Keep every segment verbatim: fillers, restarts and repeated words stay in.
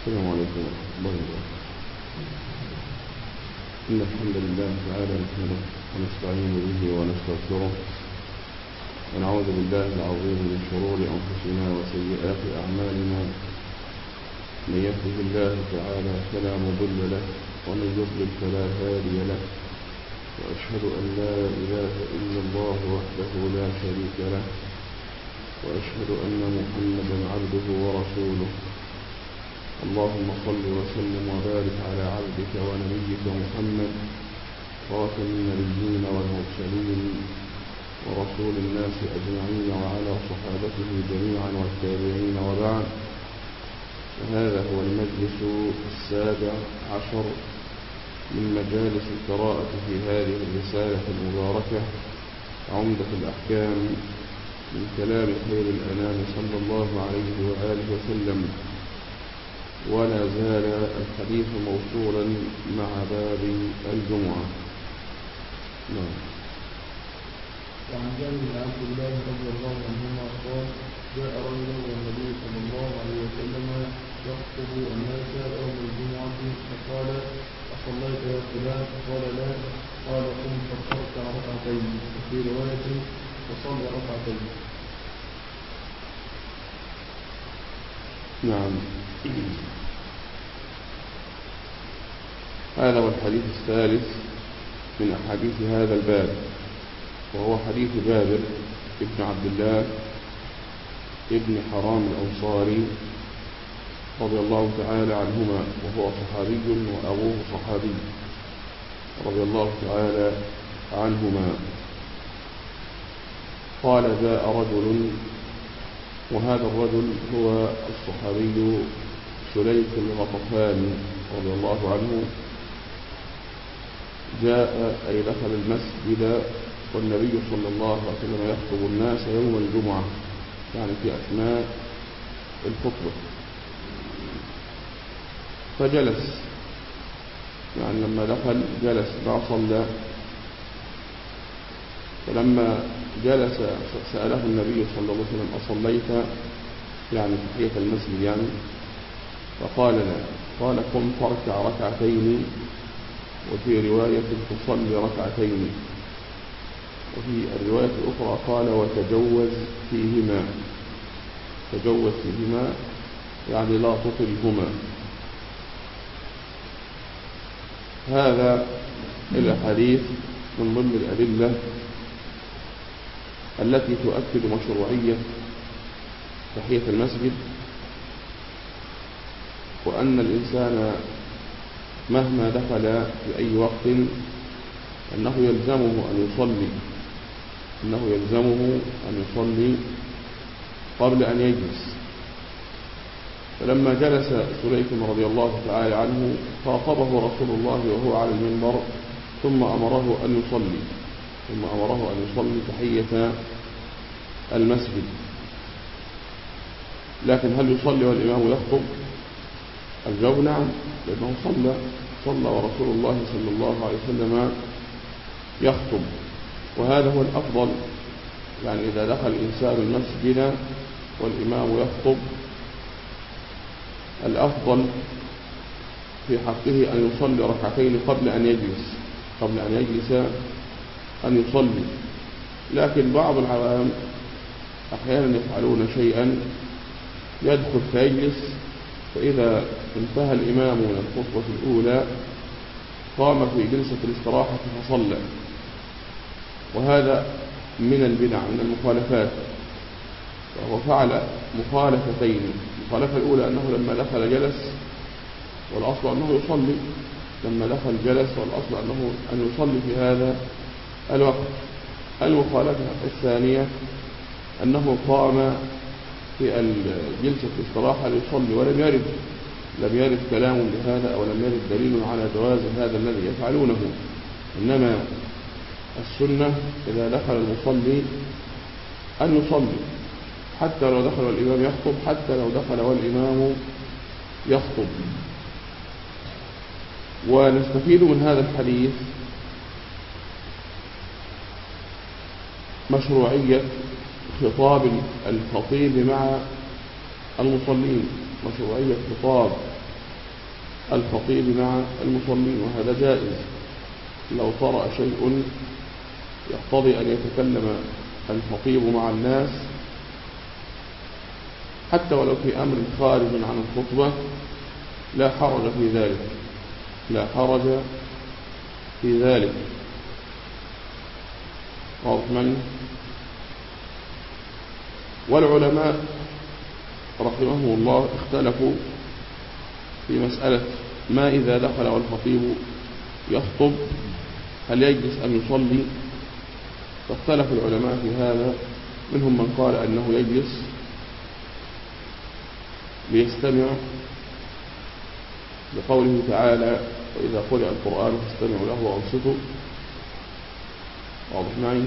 السلام عليكم ورحمة الله وبركاته. إن الحمد لله تعالى نحمده ونستعين به ونستغفره ونعوذ بالله العظيم من شرور أنفسنا وسيئات أعمالنا. من يهده الله تعالى فلا مضل له ومن يضلل فلا هادي له، وأشهد أن لا إله إلا الله وحده لا شريك له، وأشهد أن محمدا عبده ورسوله. اللهم صل وسلم وبارك على عبدك ونبيك محمد خاتم النبيين والمرسلين ورسول الناس أجمعين، وعلى صحابته جميعا والتابعين، وبعد. وهذا هو المجلس السابع عشر من مجالس القراءة في هذه الرسالة المباركة عمدة الأحكام من كلام خير الأنام صلى الله عليه وآله وسلم. ولا زال الحديث موصولا مع باب الجمعة. نعم. وعن جابر بن عبد الله رضي الله عنهما قال: جاء رجل الى النبي صلى الله عليه وسلم يخطب الناس يوم الجمعة فقال: أصليت يا فلان؟ قال: لا. قال: قم فاركع ركعتين. وفي رواية: فصل ركعتين. نعم. هذا هو الحديث الثالث من أحاديث هذا الباب، وهو حديث جابر ابن عبد الله ابن حرام الأنصاري رضي الله تعالى عنهما، وهو صحابي وأبوه صحابي رضي الله تعالى عنهما. قال: جاء رجل، وهذا الرجل هو الصحابي سليك الغطفاني رضي الله عنه. جاء أي دخل المسجد والنبي صلى الله عليه وسلم يخطب الناس يوم الجمعة، يعني في أثناء الخطبة، فجلس، يعني لما دخل جلس ما صلى. فلما جلس سأله النبي صلى الله عليه وسلم: أصليت؟ يعني تحية المسجد يعني. فقال: لا. قال: قم فاركع ركعتين. وفي رواية: تصلي ركعتين. وفي الرواية الأخرى قال: وتجوز فيهما. تجوز فيهما يعني لا تطلهما. هذا الحديث من ضمن الأدلة التي تؤكد مشروعية تحية المسجد، وأن الإنسان مهما دخل في أي وقت أنه يلزمه أن يصلي أنه يلزمه أن يصلي قبل أن يجلس. فلما جلس سليك رضي الله تعالى عنه خاطبه رسول الله وهو على المنبر، ثم أمره أن يصلي ثم أمره أن يصلي تحية المسجد. لكن هل يصلي والإمام يخطب؟ الجواب نعم، لأنه صلى صلى ورسول الله صلى الله عليه وسلم يخطب، وهذا هو الأفضل. يعني إذا دخل الإنسان المسجد والإمام يخطب، الأفضل في حقه أن يصلي ركعتين قبل أن يجلس قبل أن يجلس أن يصلي. لكن بعض العوام أحيانا يفعلون شيئا: يدخل فيجلس، فإذا انتهى الإمام من الخطبة الأولى قام في جلسة الاستراحة فصلى، وهذا من البدع، من المخالفات. وهو فعل مخالفتين: المخالفة الأولى أنه لما دخل جلس، والأصل أنه يصلي. لما دخل جلس، والأصل أنه أن يصلي في هذا الوقت. المخالفة الثانية أنه قام في جلسة الاستراحة ليصلي، ولم يرد لم يرد كلام بهذا، أو لم يرد دليل على جواز هذا الذي يفعلونه. إنما السنة إذا دخل المصلي أن يصلي، حتى لو دخل والإمام يخطب حتى لو دخل والإمام يخطب. ونستفيد من هذا الحديث مشروعية خطاب الخطيب مع المصلين، مشروعية خطاب الخطيب مع المصلين، وهذا جائز لو طرأ شيء يقتضي أن يتكلم الخطيب مع الناس حتى ولو في أمر خارج عن الخطبة لا حرج في ذلك، لا حرج في ذلك. واضح؟ والعلماء رحمهم الله اختلفوا في مسألة ما إذا دخل والخطيب يخطب هل يجلس أن يصلي؟ فاختلف العلماء في هذا، منهم من قال أنه يجلس ليستمع لقوله تعالى وإذا قرئ القرآن فاستمعوا له وأنصتوا. واضح معي؟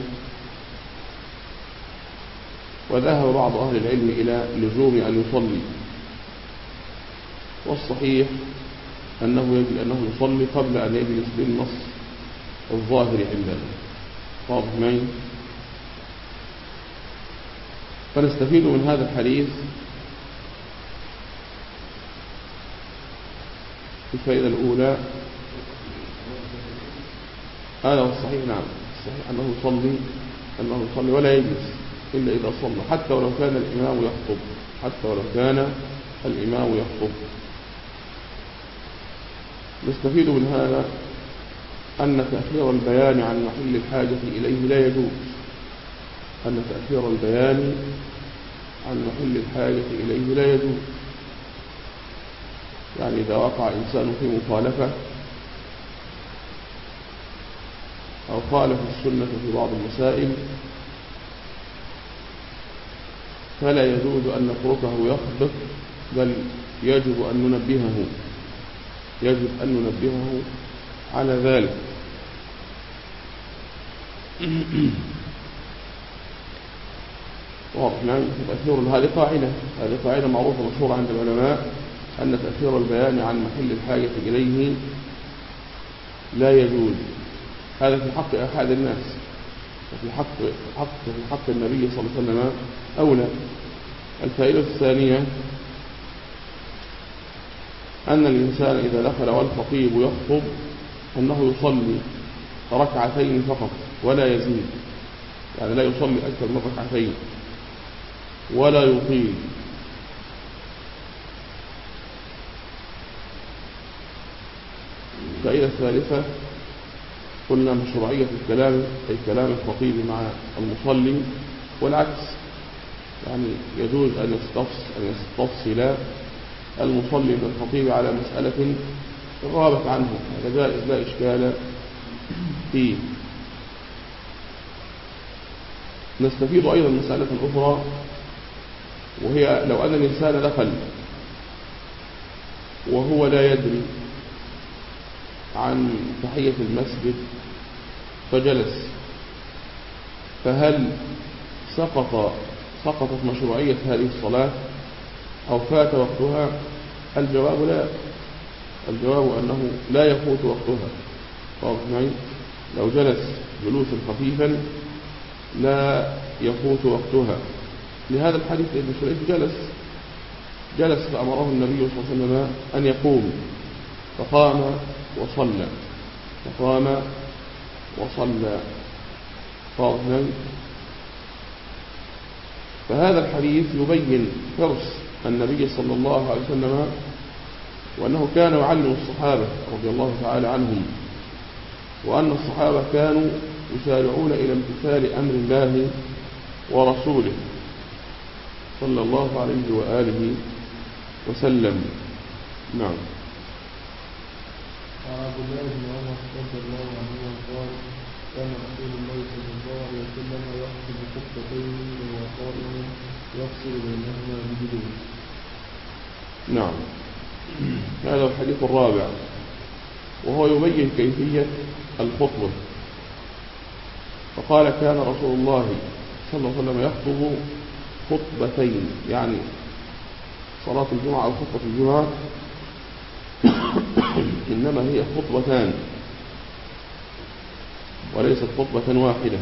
وذهب بعض أهل العلم إلى لزوم أن يصلي، والصحيح أنه يجب أنه يصلي قبل أن يجلس بالنص الظاهر عندنا. واضح معي؟ فنستفيد من هذا الحديث الفائدة الأولى، هذا هو الصحيح. نعم الصحيح أنه يصلي أنه يصلي ولا يجلس إلا إذا صلى، حتى ولو كان الإمام يخطب، حتى ولو كان الإمام يخطب. نستفيد من هذا أن تأخير البيان عن محل الحاجة إليه لا يجوز، أن تأخير البيان عن محل الحاجة إليه لا يجوز. يعني إذا وقع إنسان في مخالفة أو خالف السنة في بعض المسائل فلا يجوز أن نتركه يخبط، بل يجب أن ننبهه، يجب أن ننبهه على ذلك. واضح؟ نعم. تأخير هذه قاعدة هذه قاعدة معروفة مشهورة عند العلماء، أن تأخير البيان عن محل الحاجة إليه لا يجوز. هذا في حق أحد الناس، وفي حق حق في حق النبي صلى الله عليه وسلم أولى. الفائدة الثانية أن الإنسان إذا دخل والخطيب يخطب أنه يصلي ركعتين فقط ولا يزيد، يعني لا يصلي أكثر من ركعتين ولا يطيل. الفائدة الثالثة قلنا مشروعية الكلام، أي كلام الخطيب مع المصلي، والعكس، يعني يجوز أن يستفصل المصلي بالخطيب على مسألة غابت عنه، هذا جائز لا إشكال فيه. نستفيد أيضا مسألة أخرى، وهي لو أن الإنسان دخل وهو لا يدري عن تحية المسجد فجلس، فهل سقط سقطت مشروعية هذه الصلاة أو فات وقتها؟ الجواب لا، الجواب أنه لا يفوت وقتها. واضح معي؟ لو جلس جلوسا خفيفا لا يفوت وقتها. لهذا الحديث ابن سليف جلس جلس فأمره النبي صلى الله عليه وسلم أن يقوم، فقام وصلى فقام وصلى واضح معي؟ فهذا الحديث يبين حرص النبي صلى الله عليه وسلم، وأنه كان يعلم الصحابة رضي الله تعالى عنهم، وأن الصحابة كانوا يسارعون إلى امتثال أمر الله ورسوله صلى الله عليه وآله وسلم. نعم. وعن عبد الله بن عمر رضي الله عنهما قال كان رسول الله صلى الله عليه وسلم يخطب خطبتين وهو قائم يفصل بينهما بجلوس. نعم. هذا الحديث الرابع، وهو يبين كيفية الخطبة. فقال كان رسول الله صلى الله عليه وسلم يخطب خطبتين، يعني صلاة الجمعة أو خطبة الجمعة إنما هي خطبتان وليست خطبة واحدة،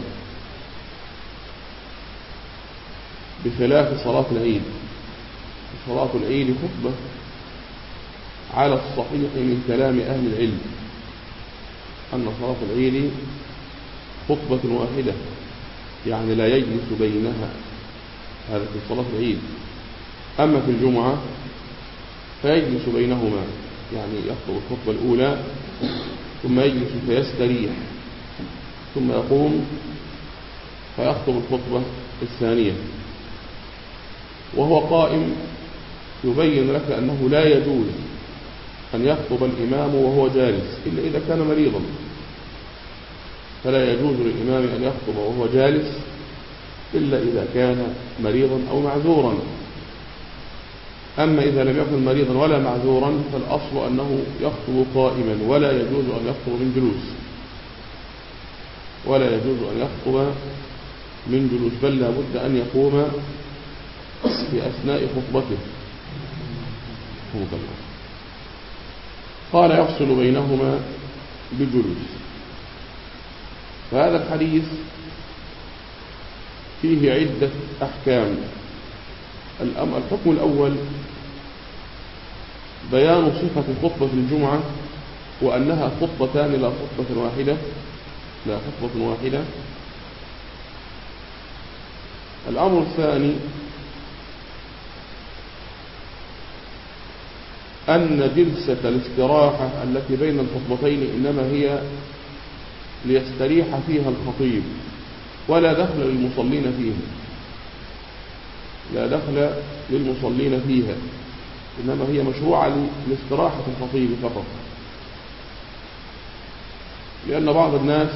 بخلاف صلاة العيد. صلاة العيد خطبة على الصحيح من كلام أهل العلم أن صلاة العيد خطبة واحدة، يعني لا يجلس بينها، هذا في صلاة العيد. أما في الجمعة فيجلس بينهما، يعني يخطب الخطبة الأولى ثم يجلس فيستريح ثم يقوم فيخطب الخطبة الثانية، وهو قائم يبين لك أنه لا يجوز أن يخطب الإمام وهو جالس إلا إذا كان مريضا، فلا يجوز للإمام أن يخطب وهو جالس إلا إذا كان مريضا أو معذورا. أما إذا لم يكن مريضا ولا معذورا فالأصل أنه يخطب قائما، ولا يجوز أن يخطب من جلوس، ولا يجوز أن يخطب من جلوس، بل لا بد أن يقوم في أثناء خطبته. قال يفصل بينهما بجلوس. فهذا الحديث فيه عدة أحكام. الحكم الأول بيان صفة خطبة الجمعة وأنها خطبتان لا خطبة واحدة لا خطبة واحدة. الأمر الثاني أن جلسة الاستراحة التي بين الخطبتين إنما هي ليستريح فيها الخطيب، ولا دخل للمصلين فيها، لا دخل للمصلين فيها، إنما هي مشروعة لاستراحة الخطيب فقط. لأن بعض الناس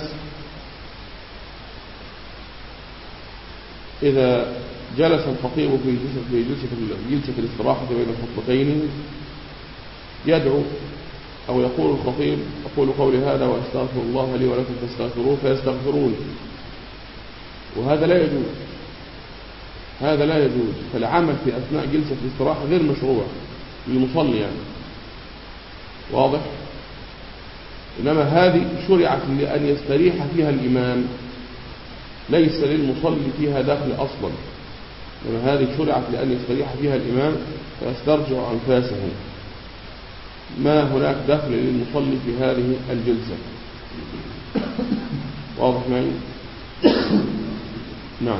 إذا جلس الخطيب في جلسة, في جلسة الاستراحة بين الخطبتين يدعو أو يقول الخطيب أقول قولي هذا وأستغفر الله لي ولكم فاستغفروه فيستغفرون، وهذا لا يجوز، هذا لا يجوز. فالعمل في أثناء جلسة الاستراحة غير مشروع للمصلي يعني، واضح؟ إنما هذه شرعت لأن يستريح فيها الإمام، ليس للمصلي فيها دخل أصلا، إنما هذه شرعت لأن يستريح فيها الإمام فيسترجع أنفاسه، ما هناك دخل للمصلي في هذه الجلسة. واضح معي؟ نعم.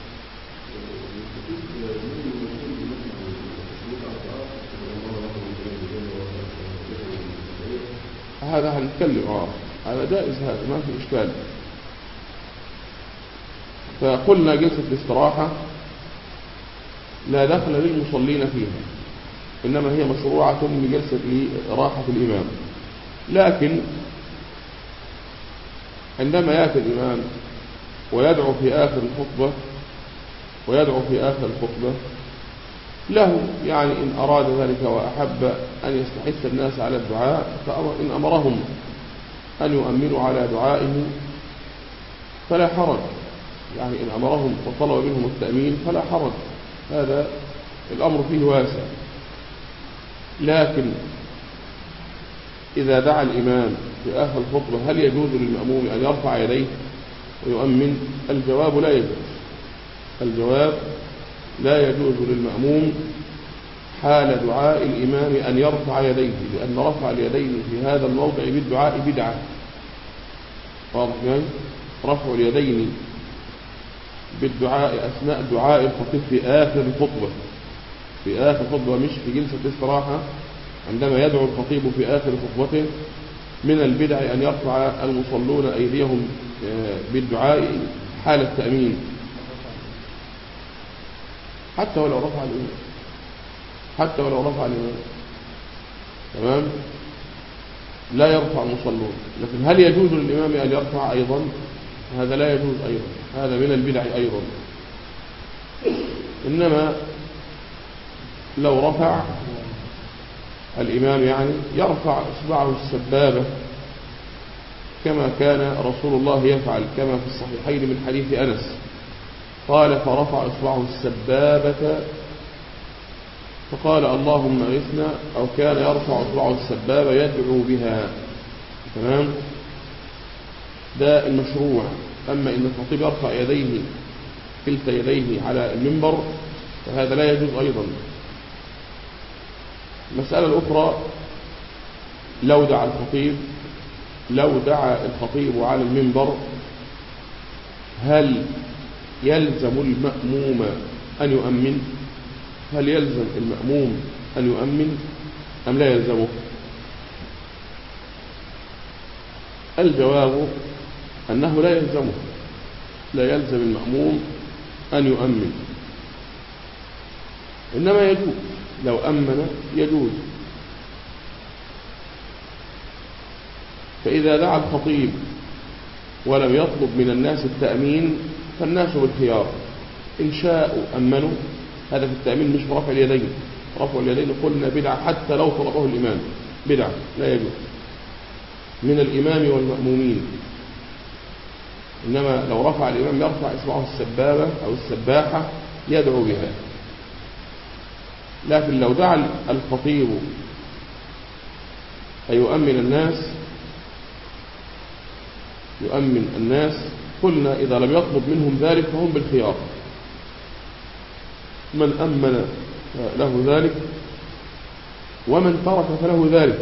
هذا هنتكلم اه هذا جائز، هذا ما في إشكال. فقلنا جلسة الاستراحة لا دخل للمصلين فيها، إنما هي مشروعة لجلسة راحة الإمام. لكن عندما يأتي الإمام ويدعو في آخر الخطبة ويدعو في آخر الخطبة له يعني إن أراد ذلك وأحب أن يستحث الناس على الدعاء، فإن أمرهم أن يؤمنوا على دعائه فلا حرج، يعني إن أمرهم وطلب منهم التأمين فلا حرج، هذا الأمر فيه واسع. لكن إذا دعا الإمام في آخر الخطبة هل يجوز للمأموم أن يرفع يديه ويؤمن؟ الجواب لا يجوز. الجواب لا يجوز للمأموم حال دعاء الإمام أن يرفع يديه، لأن رفع اليدين في هذا الموضع بالدعاء بدعة. واضح يعني؟ رفع اليدين بالدعاء أثناء دعاء الخطيب في آخر الخطبة، في آخر خطبة مش في جلسة الاستراحة، عندما يدعو الخطيب في آخر خطبته من البدع أن يرفع المصلون أيديهم بالدعاء حال التأمين، حتى ولو رفع الإمام، حتى ولو رفع الإمام، تمام؟ لا يرفع المصلون. لكن هل يجوز للإمام أن يرفع أيضا؟ هذا لا يجوز أيضا، هذا من البدع أيضا. إنما لو رفع الإمام يعني يرفع إصبعه السبابة كما كان رسول الله يفعل، كما في الصحيحين من حديث أنس قال فرفع إصبعه السبابة فقال اللهم اغثنا، أو كان يرفع إصبعه السبابة يدعو بها، تمام؟ ده المشروع. أما إن الخطيب يرفع يديه كلتا يديه على المنبر فهذا لا يجوز أيضا. المسألة الأخرى لو دعا الخطيب لو دعا الخطيب على المنبر هل يلزم المأموم أن يؤمن؟ هل يلزم المأموم أن يؤمن أم لا يلزمه؟ الجواب أنه لا يلزمه، لا يلزم المأموم أن يؤمن، إنما يجوز لو أمن يجوز. فإذا دعا الخطيب ولم يطلب من الناس التأمين فالناس بالخيار، إن شاءوا أمنوا. هذا في التأمين مش برفع اليدين، رفع اليدين قلنا بدعة حتى لو طلبه الإمام، بدعة لا يجوز من الإمام والمأمومين. إنما لو رفع الإمام يرفع إصبعه السبابة أو السباحة يدعو بها. لكن لو دعا الخطيب أيؤمن الناس يؤمن الناس قلنا إذا لم يطلب منهم ذلك فهم بالخيار، من أمن له ذلك ومن ترك فله ذلك.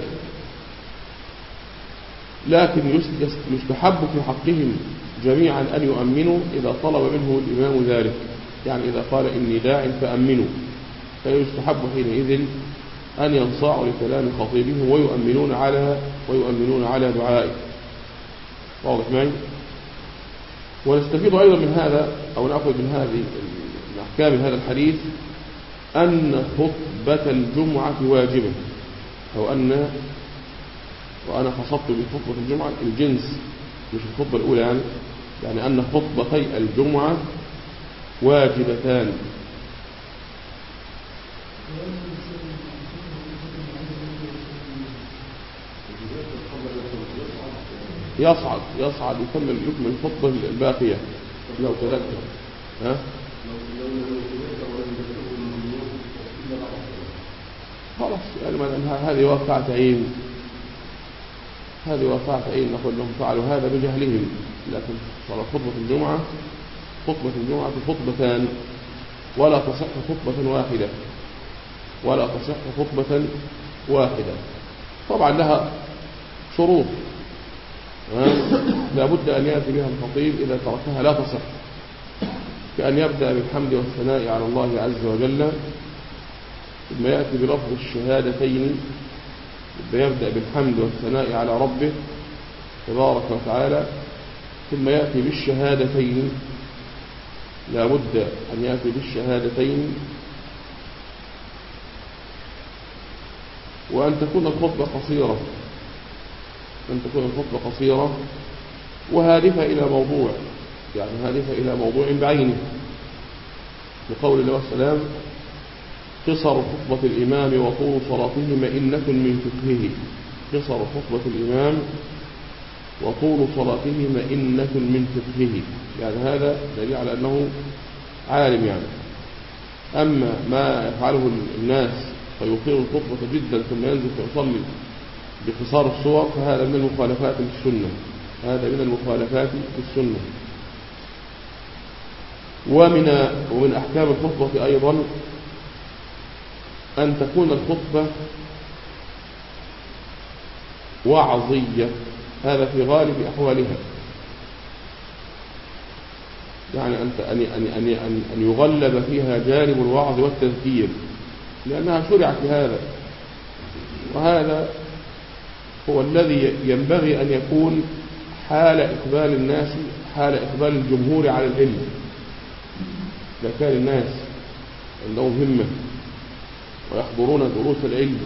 لكن يستحب في حقهم جميعا أن يؤمنوا إذا طلب منهم الإمام ذلك، يعني إذا قال إني داع فأمنوا، فيستحب حينئذ أن ينصاعوا لكلام خطيبهم ويؤمنون على ويؤمنون على دعائه. واضح معي؟ ونستفيد أيضا من هذا أو نأخذ من هذه الأحكام هذا الحديث أن خطبة الجمعة واجبة، أو أن وأنا خصبت بخطبة الجمعة الجنس مش الخطبة الأولى، يعني يعني أن خطبتي الجمعة واجبتان. يصعد يصعد يكمل يكمل الخطبة الباقية لو تذكر. ها؟ خلاص يعني هذه واقعة عين، هذه واقعة عين نقول لهم فعلوا هذا بجهلهم. لكن صار خطبة الجمعة خطبة الجمعة خطبتان ولا تصح خطبة واحدة ولا تصح خطبة واحدة. طبعا لها شروط لا بد أن يأتي بها الخطيب، إذا تركها لا تصح، كأن يبدأ بالحمد والثناء على الله عز وجل ثم يأتي بلفظ الشهادتين، يبدأ بالحمد والثناء على ربه تبارك وتعالى ثم يأتي بالشهادتين، لا بد أن يأتي بالشهادتين، وأن تكون الخطبة قصيرة أن تكون الخطبة قصيرة وهادفة إلى موضوع، يعني هادفة إلى موضوع بعينه، لقول الله والسلام قصر خطبة الإمام وطول صلاته مئنة من فقهه. قصر خطبة الإمام وطول صلاته مئنة من فقهه، يعني هذا دليل على أنه عالم يعني. أما ما يفعله الناس فيطيل الخطبة جدا ثم ينزل فيصلي باختصار الصور فهذا من المخالفات في السنة، هذا من المخالفات في السنة. ومن ومن أحكام الخطبة أيضا أن تكون الخطبة وعظية، هذا في غالب أحوالها، يعني أن أن أن أن يغلب فيها جانب الوعظ والتذكير، لأنها شرعت لهذا، وهذا هو الذي ينبغي أن يكون حال إقبال الناس، حال إقبال الجمهور على العلم. إذا كان الناس عندهم همة ويحضرون دروس العلم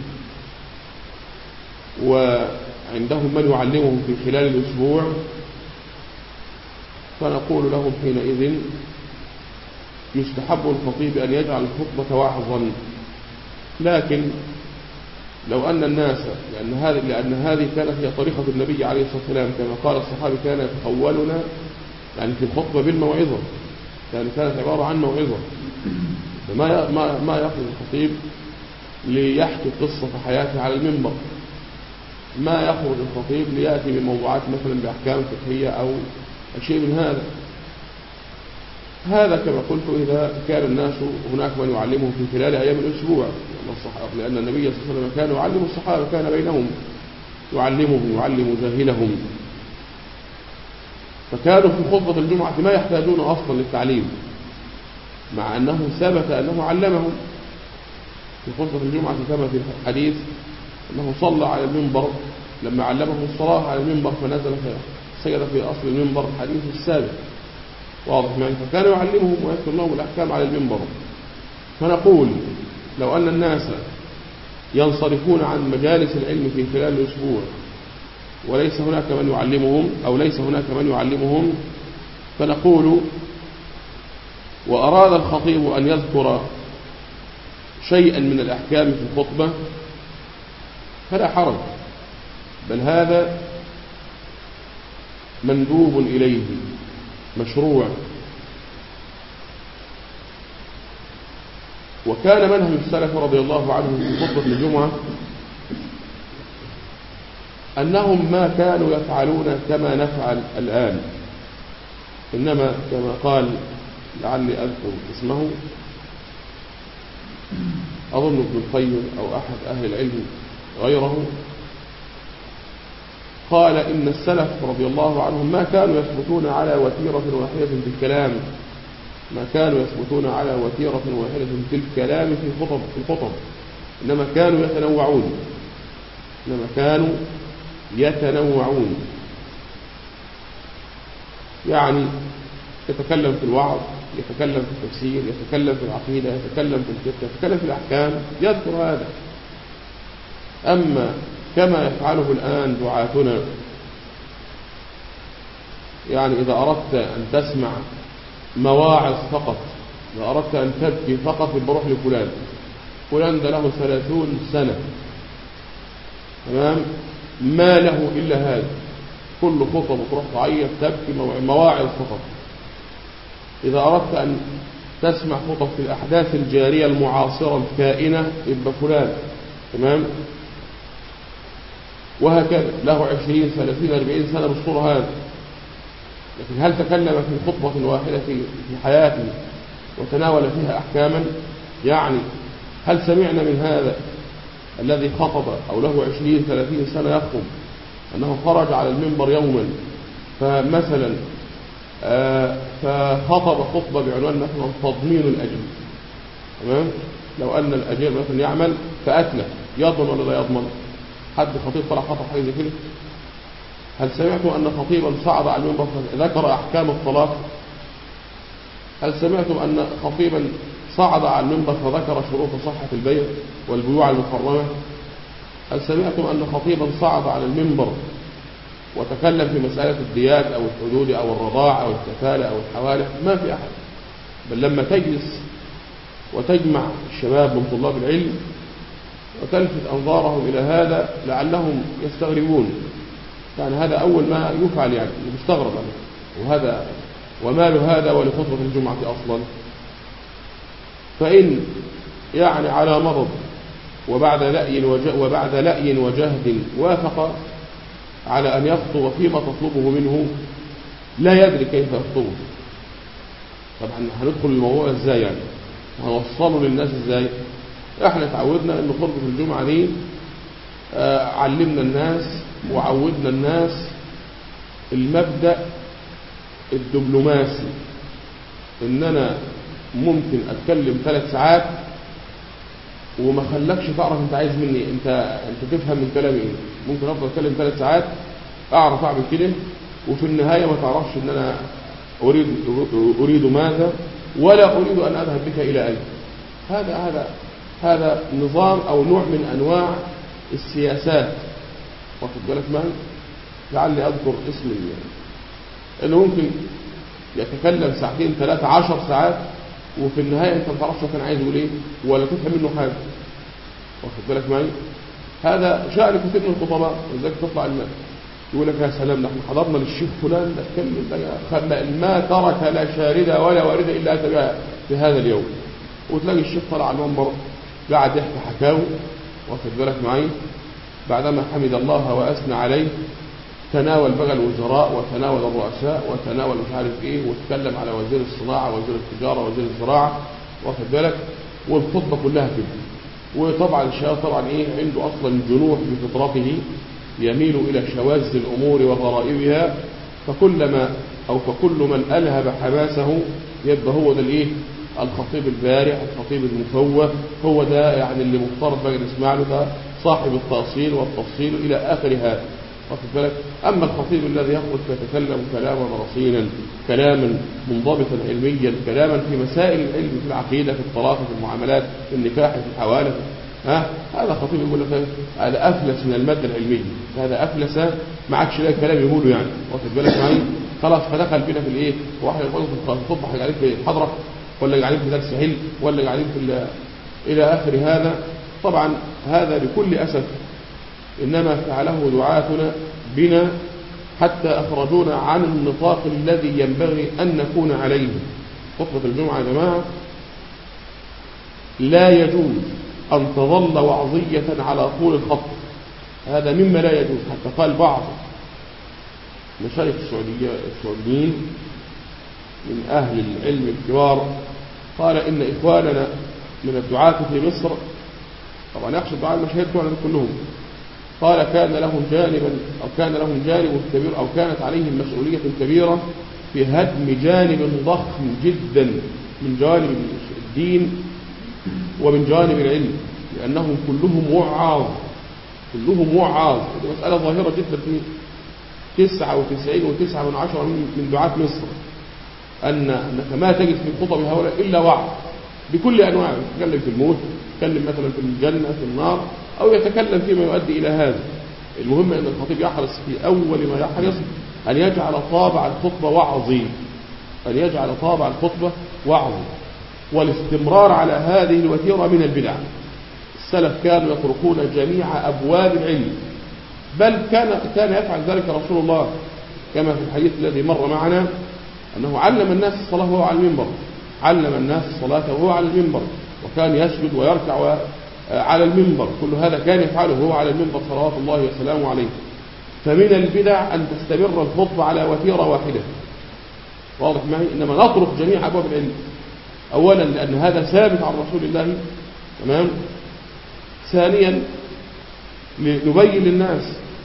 وعندهم من يعلمهم في خلال الأسبوع، فنقول لهم حينئذ يستحب الخطيب أن يجعل الخطبة وعظا. لكن لو أن الناس، لأن هذه لأن هذه كانت هي طريقة النبي عليه الصلاة والسلام، كما قال الصحابي كان يتحولنا يعني في الخطبة بالموعظة، يعني كانت عبارة عن موعظة، ما ما ما يخرج الخطيب ليحكي قصة حياته على المنبر، ما يخرج الخطيب ليأتي بموضوعات مثلا بأحكام فقهية أو شيء من هذا. هذا كما قلت إذا كان الناس هناك من يعلمهم في خلال أيام الأسبوع، لأن النبي صلى الله عليه وسلم كان يعلم الصحابة، كان بينهم يعلمهم يعلم جاهلهم. فكانوا في خطبة الجمعة ما يحتاجون أصلا للتعليم، مع أنه ثبت أنه علمهم. في خطبة الجمعة كما في الحديث أنه صلى على المنبر لما علمهم الصلاة على المنبر فنزل سجد في أصل المنبر، الحديث السابق واضح معي. فكان يعلمهم ويذكر لهم الأحكام على المنبر. فنقول لو أن الناس ينصرفون عن مجالس العلم في خلال الأسبوع وليس هناك من يعلمهم أو ليس هناك من يعلمهم، فنقول وأراد الخطيب أن يذكر شيئا من الأحكام في الخطبة فلا حرج، بل هذا مندوب إليه مشروع. وكان منهج السلف رضي الله عنهم في خطبة الجمعة أنهم ما كانوا يفعلون كما نفعل الآن، إنما كما قال لعلي أذكر اسمه أظن ابن القيم أو أحد أهل العلم غيره، قال إن السلف رضي الله عنهم ما كانوا يثبتون على وتيرة واحدة في الكلام، ما كانوا يثبتون على وتيرة واحدة في الكلام في الخطب في الخطب إنما كانوا يتنوعون إنما كانوا يتنوعون يعني يتكلم في الوعظ، يتكلم في التفسير، يتكلم في العقيدة، يتكلم في الفقه، يتكلم في الأحكام، يذكر هذا. أما كما يفعله الآن دعاتنا، يعني إذا أردت أن تسمع مواعظ فقط، إذا أردت أن تبكي فقط بروح لفلان، فلان ده له ثلاثون سنة تمام، ما له إلا هذا، كل خطب تروح تعيط تبكي مواعظ فقط. إذا أردت أن تسمع خطب في الأحداث الجارية المعاصرة الكائنة يبقى فلان تمام، وهكذا له عشرين ثلاثين أربعين سنة بالصورة هذا. لكن هل تكلم في خطبة واحدة في حياته وتناول فيها أحكاما؟ يعني هل سمعنا من هذا الذي خطب أو له عشرين ثلاثين سنة يخطب أنه خرج على المنبر يوما فمثلا آه فخطب خطبة بعنوان مثلا تضمين الأجر تمام، لو أن الأجير مثلا يعمل فأتلف يضمن ولا لا يضمن؟ حد خطيب طلع خطب حاجة زي كده؟ هل سمعتم أن خطيبا صعد على المنبر ذكر أحكام الطلاق؟ هل سمعتم أن خطيبا صعد على المنبر فذكر شروط صحة البيع والبيوع المحرمة؟ هل سمعتم أن خطيبا صعد على المنبر وتكلم في مسألة الديات أو الحدود أو الرضاع أو الكفالة أو الحوالة؟ ما في أحد. بل لما تجلس وتجمع الشباب من طلاب العلم وتلفت أنظارهم إلى هذا لعلهم يستغربون، يعني هذا أول ما يفعل، يعني مستغرب عنه، وهذا ومال هذا ولخطبة الجمعة أصلا. فإن يعني على مرض وبعد لأي وبعد لأي وجهد وافق على أن يخطب فيما تطلبه منه لا يدري كيف يخطبه. طبعا هندخل الموضوع ازاي، يعني هنوصله للناس ازاي؟ احنا تعودنا ان خطبة الجمعة دي آه علمنا الناس وعودنا الناس المبدأ الدبلوماسي، ان انا ممكن اتكلم ثلاث ساعات وما خلكش تعرف انت عايز مني، انت انت تفهم من كلامي ايه. ممكن افضل اتكلم ثلاث ساعات اعرف اعمل كده وفي النهايه ما تعرفش ان انا اريد اريد ماذا ولا اريد ان اذهب بك الى اين. هذا هذا هذا نظام او نوع من انواع السياسات، واخد بالك معي؟ لعلي اذكر اسم انه ممكن يتكلم ساعتين ثلاثه عشر ساعات وفي النهاية انت ما تعرفش كان عايز يقول ايه ولا تفهم منه حاجة، واخد بالك معي؟ هذا شأن كثير من الخطباء. ولذلك تطلع المال يقول لك يا سلام نحن حضرنا للشيخ فلان ده اتكلم ده ما ترك لا شاردة ولا واردة إلا أتى بها في هذا اليوم، وتلاقي الشيخ طلع على المنبر قاعد يحكي حكاوي، واخد بالك معي؟ بعدما حمد الله وأثنى عليه تناول بقى الوزراء وتناول الرؤساء وتناول مش عارف ايه، وتكلم على وزير الصناعة وزير التجارة وزير الزراعة، واخد بالك؟ والخطبة كلها كده. وطبعا الشيخ طبعا ايه عنده اصلا جنوح بفطرته يميل إلى شواذ الأمور وغرائبها، فكلما أو فكل من ألهب حماسه يبقى هو ده الإيه؟ الخطيب البارع، الخطيب المفوه، هو ده يعني اللي مفترض بقى نسمع له، ده صاحب التأصيل والتفصيل إلى آخر هذا. واخد بالك؟ أما الخطيب الذي يخرج فيتكلم كلاما رصينا، كلاما منضبطا علميا، كلاما في مسائل العلم، في العقيدة، في الطلاق، في المعاملات، في النكاح، في الحوالة، ها هذا خطيب يقول لك هذا أفلس من المادة العلمية، هذا أفلس، ما عادش لاقي كلام يقوله يعني. واخد بالك معي؟ خلاص فدخل بنا في الإيه؟ واحد يقول في الخطبة حاجة عليك في الحضرة، ولا قاعدين في درس علم، ولا قاعدين في إلى آخر هذا. طبعا هذا بكل أسف إنما فعله دعاتنا بنا حتى أخرجونا عن النطاق الذي ينبغي أن نكون عليه. خطبة الجمعة يا جماعة لا يجوز أن تظل وعظية على طول الخط، هذا مما لا يجوز. حتى قال بعض مشايخ السعوديين من أهل العلم الكبار، قال إن إخواننا من الدعاة في مصر، طبعا يقصد دعاء المشاهير كلهم، قال كان لهم جانبا أو كان لهم جانب كبير أو كانت عليهم مسؤولية كبيرة في هدم جانب ضخم جدا من جانب الدين ومن جانب العلم، لأنهم كلهم وعاظ، كلهم وعاظ. هذه مسألة ظاهرة جدا في تسعة وتسعين وتسعة من عشرة من دعاة مصر، أن أنك ما تجد في خطب هؤلاء إلا وعظ بكل أنواعه، يتكلم في الموت، يتكلم مثلا في الجنة، في النار، أو يتكلم فيما يؤدي إلى هذا. المهم أن الخطيب يحرص في أول ما يحرص أن يجعل طابع الخطبة وعظي، أن يجعل طابع الخطبة وعظي، والاستمرار على هذه الوتيرة من البدع. السلف كانوا يطرقون جميع أبواب العلم، بل كان كان يفعل ذلك رسول الله كما في الحديث الذي مر معنا، أنه علم الناس الصلاة وهو على المنبر، علم الناس الصلاة وهو على المنبر، وكان يسجد ويركع على المنبر، كل هذا كان يفعله وهو على المنبر صلوات الله وسلامه عليه. فمن البدع أن تستمر الخطبة على وتيرة واحدة، واضح معي؟ إنما نطرق جميع أبواب العلم، أولا لأن هذا ثابت عن رسول الله، تمام؟ ثانيا لنبين للناس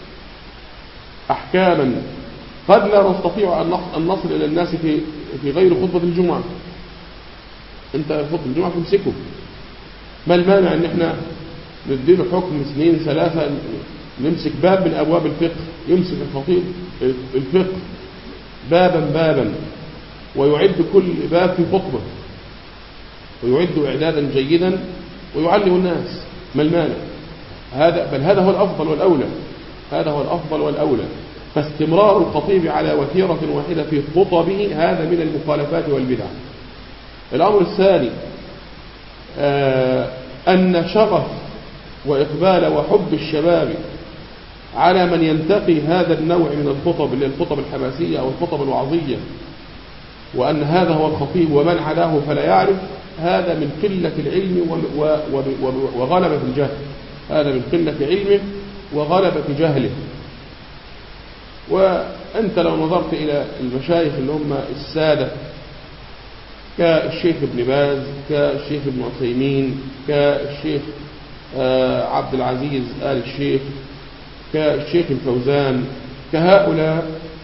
أحكاما قد لا نستطيع أن نصل إلى الناس في في غير خطبة الجمعة. أنت خطبة الجمعة تمسكه، ما المانع أن احنا نديله حكم اثنين ثلاثة، نمسك باب من أبواب الفقه، يمسك الخطيب الفقه بابا بابا، ويعد كل باب في خطبة، ويعد إعدادا جيدا ويعلم الناس، ما المانع؟ هذا بل هذا هو الأفضل والأولى، هذا هو الأفضل والأولى. فاستمرار الخطيب على وتيرة واحدة في خطبه هذا من المخالفات والبدع. الأمر الثاني آه أن شغف وإقبال وحب الشباب على من ينتقي هذا النوع من الخطب، اللي الخطب الحماسية أو الخطب الوعظية، وأن هذا هو الخطيب ومن عداه فلا يعرف، هذا من قلة العلم وغلبة الجهل، هذا من قلة علمه وغلبة جهله. وأنت لو نظرت إلى المشايخ اللي هم السادة كالشيخ ابن باز، كالشيخ ابن عثيمين، كالشيخ عبد العزيز آل الشيخ، كالشيخ الفوزان، كهؤلاء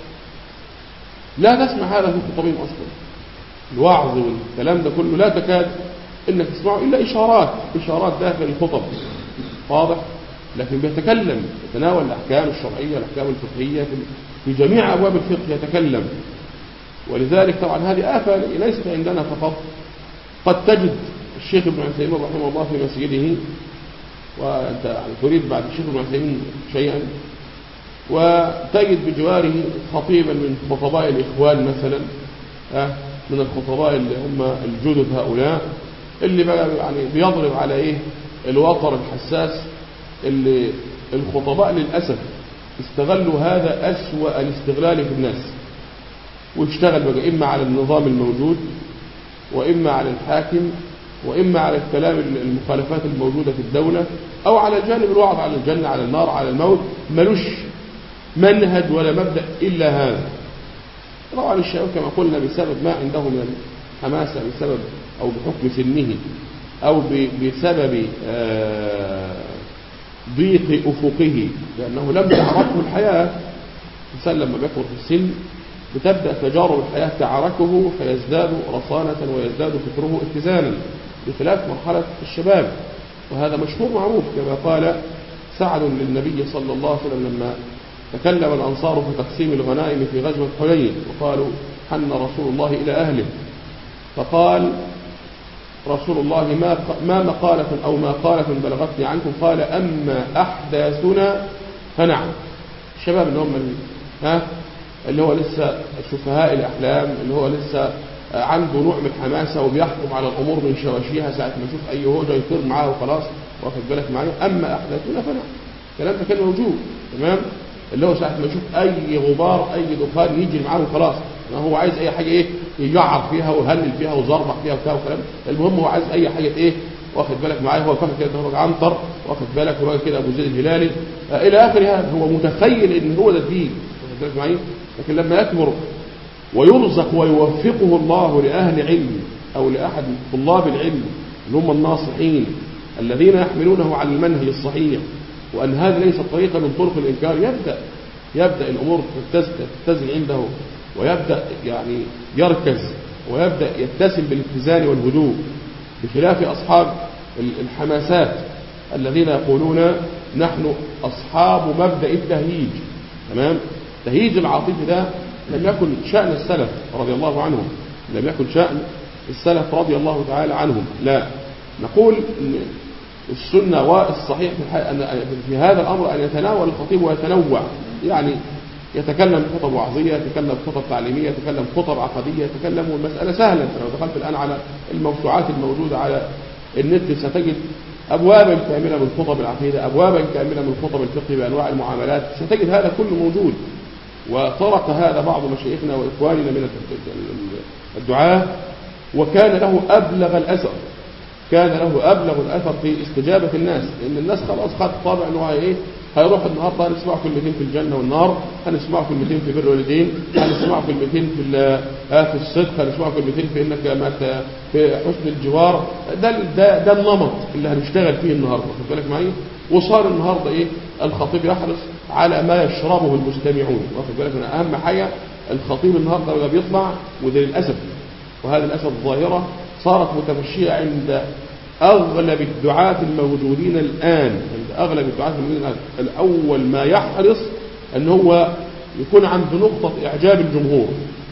لا تسمع هذا في خطبهم أصلا. الوعظ والكلام ده كله لا تكاد إنك تسمعه إلا إشارات إشارات داخل الخطب، واضح؟ لكن بيتكلم، يتناول الأحكام الشرعية، الأحكام الفقهية في جميع أبواب الفقه يتكلم. ولذلك طبعا هذه آفة ليست عندنا فقط، قد تجد الشيخ ابن عثيمين رحمه الله في مسجده، وأنت يعني تريد بعد الشيخ ابن عثيمين شيئا، وتجد بجواره خطيبا من خطباء الإخوان مثلا، من الخطباء اللي هم الجدد هؤلاء، اللي بقى يعني بيضرب على إيه الوتر الحساس، اللي الخطباء للأسف استغلوا هذا أسوأ الاستغلال في الناس، واشتغل بقى إما على النظام الموجود، وإما على الحاكم، وإما على الكلام المخالفات الموجودة في الدولة، أو على الجانب الوعظ على الجنة، على النار، على الموت، ملوش منهج ولا مبدأ إلا هذا. طبعا الشباب كما قلنا بسبب ما عنده من الحماسة، بسبب أو بحكم سنه، أو بسبب ضيق أفقه، لأنه لم تعرفه الحياة. الإنسان لما بيكبر في السن بتبدأ تجارب الحياة تعركه فيزداد رصانة ويزداد فكره اتزانا، بخلاف مرحلة الشباب. وهذا مشهور معروف كما قال سعد للنبي صلى الله عليه وسلم لما تكلم الأنصار في تقسيم الغنائم في غزوة حنين وقالوا حن رسول الله إلى أهله، فقال رسول الله ما ما مقالة أو ما قالة بلغتني عنكم، قال أما أحداثنا فنعم. الشباب اللي هم ها اللي هو لسه شفهاء الأحلام، اللي هو لسه عنده نوع من الحماسة وبيحكم على الأمور من شواشيها ساعة ما يشوف أي هوجة يطير معاه وخلاص، واخد بالك معايا. أما أحداثنا فنعم، الكلام ده كان موجود تمام، اللي هو ساعة ما يشوف أي غبار أي دخان يجي معاه وخلاص، هو عايز أي حاجة إيه يجعر فيها ويهلل فيها ويزربح فيها وكذا وكلام. المهم هو عايز أي حاجة إيه، واخد بالك معايا، هو فاكر كده هو عنتر، واخد بالك هو كده أبو زيد الهلالي آه إلى آخر هذا، هو متخيل إن هو ده الدين، واخد بالك معايا. لكن لما يكبر ويرزق ويوفقه الله لأهل علم أو لأحد طلاب العلم اللي هم الناصحين الذين يحملونه على المنهج الصحيح، وأن هذه ليست طريقة من طرق الإنكار، يبدأ يبدأ الأمور تتزن عنده، ويبدأ يعني يركز ويبدأ يتسم بالاتزان والهدوء، بخلاف أصحاب الحماسات الذين يقولون نحن أصحاب مبدأ التهييج. تمام، تهييج العاطفي ده لم يكن شأن السلف رضي الله عنهم، لم يكن شأن السلف رضي الله تعالى عنهم. لا، نقول إن السنة والصحيح في هذا الأمر أن يتناول الخطيب ويتنوع، يعني يتكلم خطب وعظية، يتكلم خطب تعليمية، يتكلم خطب عقدية، يتكلم، والمسألة سهلة. لو دخلت الآن على الموسوعات الموجودة على النت ستجد أبوابا كاملة من خطب العقيدة، أبوابا كاملة من خطب الفقه بأنواع المعاملات، ستجد هذا كله موجود. وطرق هذا بعض مشايخنا وإخواننا من الدعاة، وكان له أبلغ الأثر، كان له أبلغ الأثر في استجابة الناس، لأن الناس خلاص خد طابع أنه إيه، هيروح النهارده هنسمع كلمتين في الجنة والنار، هنسمع كلمتين في بر الوالدين، هنسمع كلمتين في في الصدق، هنسمع كلمتين في انك في حسن الجوار. ده ده ده النمط اللي هنشتغل فيه النهارده، خد بالك معايا. وصار النهارده ايه، الخطيب يحرص على ما يشربه المستمعون، واخد بالك. من اهم حاجه الخطيب النهارده لما بيطلع، وده للاسف، وهذا للاسف ظاهره صارت متفشيه عند أغلب الدعاة الموجودين الآن، عند أغلب الدعاة الموجودين الآن، الأول ما يحرص أن هو يكون عند نقطة إعجاب الجمهور،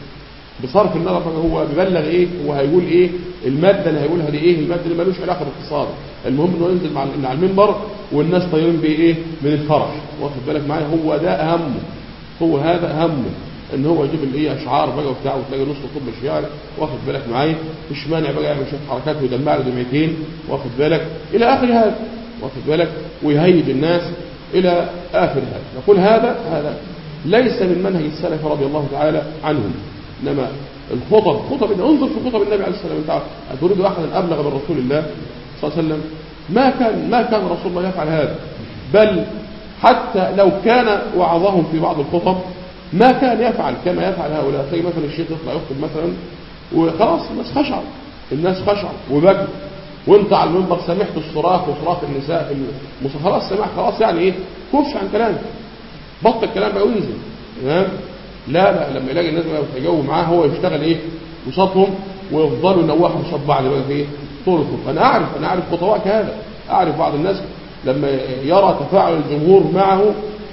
بصرف النظر هو بيبلغ إيه، هو هيقول إيه، المادة اللي هيقولها دي إيه، المادة اللي ملوش علاقة بالاقتصاد، المهم إنه ينزل مع على المنبر والناس طايرين بإيه من الفرح، واخد بالك معايا. هو ده أهمه، هو هذا أهمه، ان هو يجيب الايه اشعار بقى وبتاع، وتلاقي نص طب الشعر، واخد بالك معايا، مش مانع بقى يعمل شويه حركات ويدمع له دمعتين، واخد بالك الى اخر هذا، واخد بالك، ويهيج الناس الى اخر هذا. نقول هذا هذا ليس من منهج السلف رضي الله تعالى عنهم، انما الخطب خطب انظر في خطب النبي عليه الصلاه والسلام. تريد احدا ابلغ من رسول الله صلى الله عليه وسلم؟ ما كان ما كان رسول الله يفعل هذا، بل حتى لو كان وعظهم في بعض الخطب ما كان يفعل كما يفعل هؤلاء. تلاقي مثلا الشيخ يطلع يخطب مثلا وخلاص الناس خشعوا، الناس خشعوا وبكوا، وانت على المنبر سمعت الصراخ وصراخ النساء في المص... خلاص سمعت، خلاص يعني ايه، كفش عن كلامك، بطل الكلام بقى وينزل. تمام، لا لا، لما يلاقي الناس بقى يتجاوبوا معاه هو يشتغل ايه وسطهم، ويفضلوا ينوحوا قصاد بعض بقى في ايه طول الخطبه. انا اعرف انا اعرف خطواء كهذا، اعرف بعض الناس لما يرى تفاعل الجمهور معه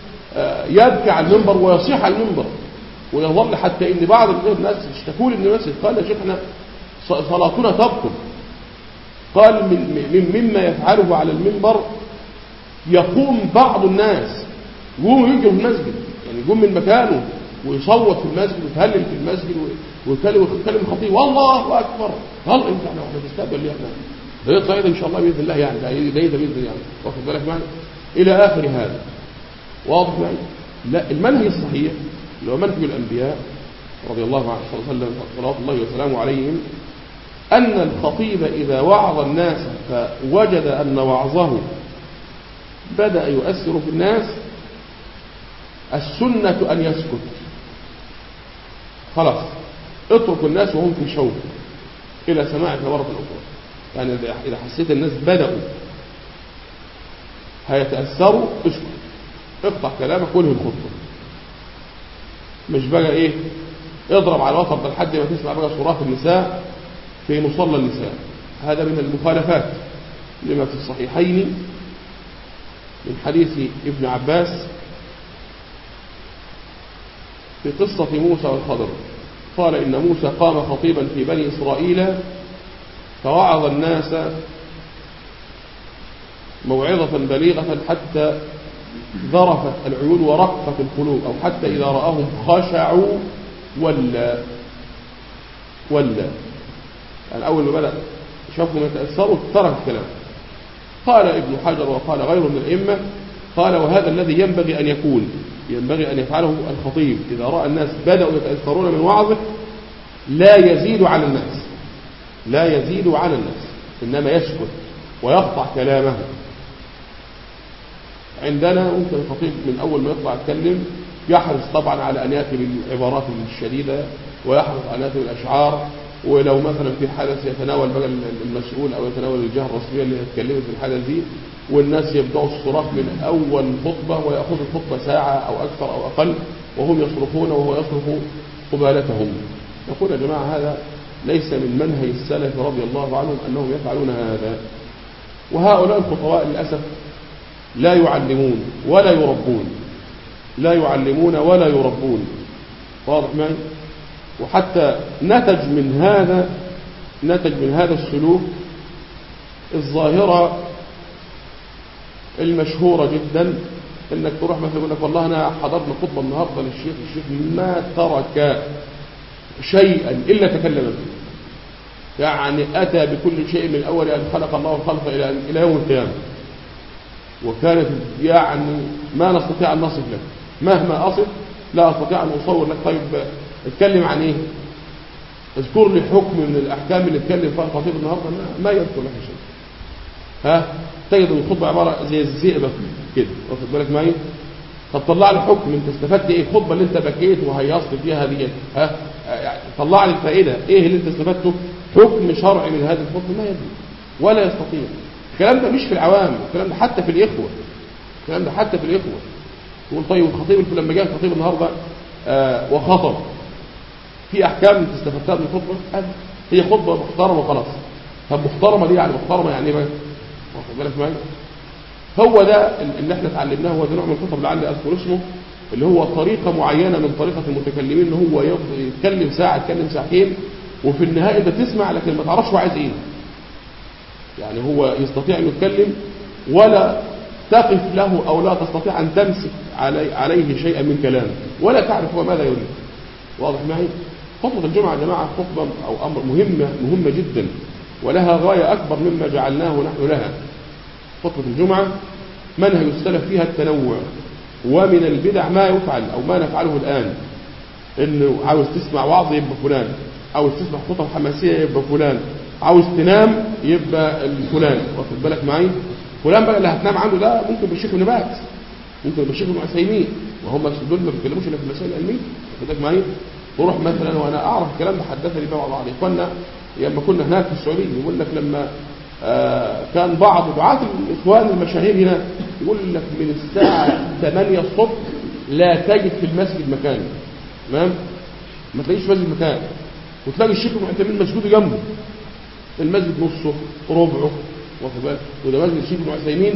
يبكي على المنبر ويصيح على المنبر، ويظل حتى ان بعض الناس اشتكوا لي من المسجد، قال يا شيخنا صلاتنا تبطل. قال من مما يفعله على المنبر يقوم بعض الناس يقوم يجي في المسجد، يعني يقوم من مكانه ويصوت في المسجد ويتهلل في المسجد ويتكلم ويتكلم خطيب والله اكبر. هل انت احنا احنا بنستقبل اللي احنا ده يطلع ان شاء الله باذن الله، يعني ده ده باذن الله، يعني واخد بالك معنا الى اخر هذا. واضح معي؟ لا، المنهج الصحيح اللي هو منهج الانبياء رضي الله عنهم صلى الله عليه وسلم صلوات الله وسلامه عليهم، ان الخطيب اذا وعظ الناس فوجد ان وعظه بدأ يؤثر في الناس، السنة ان يسكت، خلاص اترك الناس وهم في شوق الى سماعك مرة اخرى. يعني اذا حسيت الناس بدأوا هيتأثروا اسكت، اقطع كلامك وانهي الخطبة. مش بقى ايه اضرب على الوتر ده لحد ما تسمع بقى صراخ النساء في مصلى النساء. هذا من المخالفات لما في الصحيحين من حديث ابن عباس في قصة موسى والخضر. قال إن موسى قام خطيبا في بني إسرائيل فوعظ الناس موعظة بليغة حتى ذرفت العيون ورقت القلوب، أو حتى إذا رآهم خشعوا ولا ولا يعني أول ما بدأ شافهم يتأثروا ترك الكلام. قال ابن حجر وقال غيره من الأئمة قال وهذا الذي ينبغي أن يكون ينبغي أن يفعله الخطيب إذا رأى الناس بدأوا يتأثرون من وعظه، لا يزيد على الناس لا يزيد على الناس إنما يسكت ويقطع كلامه. عندنا ممكن الخطيب من أول ما يطلع يتكلم يحرص طبعا على أن يأتي بالعبارات الشديدة ويحرص على أن يأتي بالأشعار، ولو مثلا في حدث يتناول بقى المسؤول أو يتناول الجهة الرسمية اللي هتكلمت في الحدث دي، والناس يبدأوا الصراخ من أول خطبة ويأخذ الخطبة ساعة أو أكثر أو أقل وهم يصرخون وهو يصرخ قبالتهم. نقول يا جماعة هذا ليس من منهج السلف رضي الله عنهم أنهم يفعلون هذا. وهؤلاء الخطواء للأسف لا يعلمون ولا يربون لا يعلمون ولا يربون واضح معي؟ وحتى نتج من هذا نتج من هذا السلوك الظاهرة المشهورة جدا، انك تروح مثلا يقول لك والله انا حضرنا خطبة النهارده للشيخ، الشيخ ما ترك شيئا الا تكلم فيه، يعني اتى بكل شيء من اول ان خلق الله الخلق الى الى يوم القيامة، وكانت يعني ما نستطيع ان نصف لك، مهما اصف لا استطيع ان اصور لك. طيب اتكلم عن ايه؟ اذكر لي حكم من الاحكام اللي اتكلم فيها الخطيب النهارده، ما يذكر لك شيء. ها تجد الخطبه عباره زي الزئبه كده، واخد بالك معايا؟ طب طلع لي حكم انت استفدت ايه؟ الخطبه اللي انت بكيت وهيصت فيها دي ها يعني طلع لي الفائده ايه اللي انت استفدته؟ حكم شرعي من هذه الخطبه ما يدري ولا يستطيع. الكلام ده مش في العوام، الكلام ده حتى في الاخوه الكلام ده حتى في الاخوه تقول طيب الخطيب لما جاء الخطيب النهارده آه وخطب في احكام انت استفدتها من الخطبه؟ هي خطبه محترمه وخلاص. طب محترمه دي يعني محترمه يعني ايه بقى؟ واخد بالك معايا؟ هو ده اللي احنا اتعلمناه، هو ده نوع من الخطب اللي عندي اذكر اسمه، اللي هو طريقه معينه من طريقه المتكلمين، ان هو يتكلم ساعه يتكلم ساعتين وفي النهايه انت تسمع لكن ما تعرفش هو عايز ايه. يعني هو يستطيع انه يتكلم ولا تقف له او لا تستطيع ان تمسك علي عليه شيئا من كلامه ولا تعرف هو ماذا يريد. واضح معي؟ خطبه الجمعه يا جماعه خطبه او امر مهمه مهمه جدا ولها غايه اكبر مما جعلناه نحن لها. خطبه الجمعه منهج السلف فيها التنوع، ومن البدع ما يفعل او ما نفعله الان، انه عاوز تسمع وعظ يبقى فلان، عاوز تسمع خطب حماسيه يبقى فلان، عاوز تنام يبقى الفلان. واخد بالك معي؟ فلان بقى اللي هتنام عنده ده ممكن بالشيخ ابن باز، ممكن بالشيخ ابن عثيمين، وهم دول ما بيتكلموش الا في المسائل العلميه. واخد بالك معي؟ وروح مثلا، وانا اعرف الكلام ده حدثني بقى بعض اخواننا لما كنا هناك في السعوديه، يقول لك لما آه كان بعض دعاة الاخوان المشاهير هنا يقول لك من الساعه ثمانية الصبح لا تجد في المسجد مكان، تمام؟ ما تلاقيش مسجد مكان، وتلاقي الشيخ ابن عثيمين مسجود جنبه، المسجد نصه ربعه. واخد بالك؟ وده مسجد الشيخ ابن عثيمين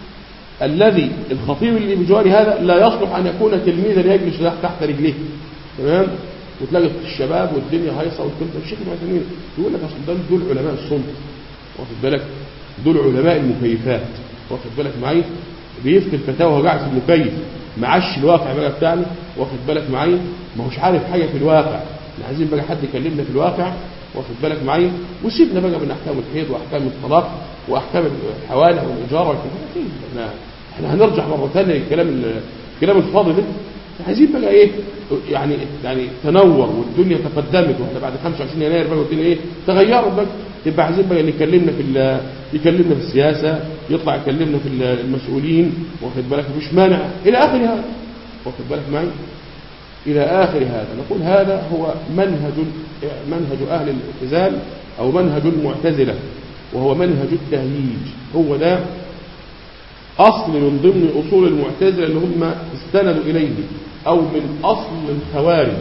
الذي الخطيب اللي بجواري هذا لا يصلح ان يكون تلميذا يجلس تحت رجليه، تمام؟ وتلاقي الشباب والدنيا هايصه والكلام. الشيخ ابن عثيمين يقول لك اصل دول علماء الصمت، واخد بالك؟ دول علماء المكيفات، واخد بالك معايا؟ بيفتي الفتاوى وهو قاعد في المكيف، معاش الواقع بقى بتاعنا، واخد بالك معايا؟ ما هوش عارف حاجه في الواقع، احنا عايزين بقى حد يكلمنا في الواقع، واخد بالك معايا؟ وسيبنا بقى من احكام الحيض واحكام الطلاق واحكام الحوالة والايجار والكلام. احنا احنا هنرجع مره ثانيه للكلام الكلام الفاضي ده. عايزين بقى ايه يعني يعني تنور والدنيا تقدمت، واحنا بعد خمسة وعشرين يناير بقى والدنيا ايه تغيرت بقى. يبقى عايزين بقى اللي يكلمنا في يكلمنا في السياسه، يطلع يكلمنا في المسؤولين، واخد بالك؟ مفيش مانع الى اخر هذا، واخد بالك معي؟ الى اخر هذا. نقول هذا هو منهج منهج اهل الاعتزال او منهج المعتزله، وهو منهج التهييج. هو ده أصل من ضمن أصول المعتزلة اللي هم استندوا إليه، أو من أصل الخوارج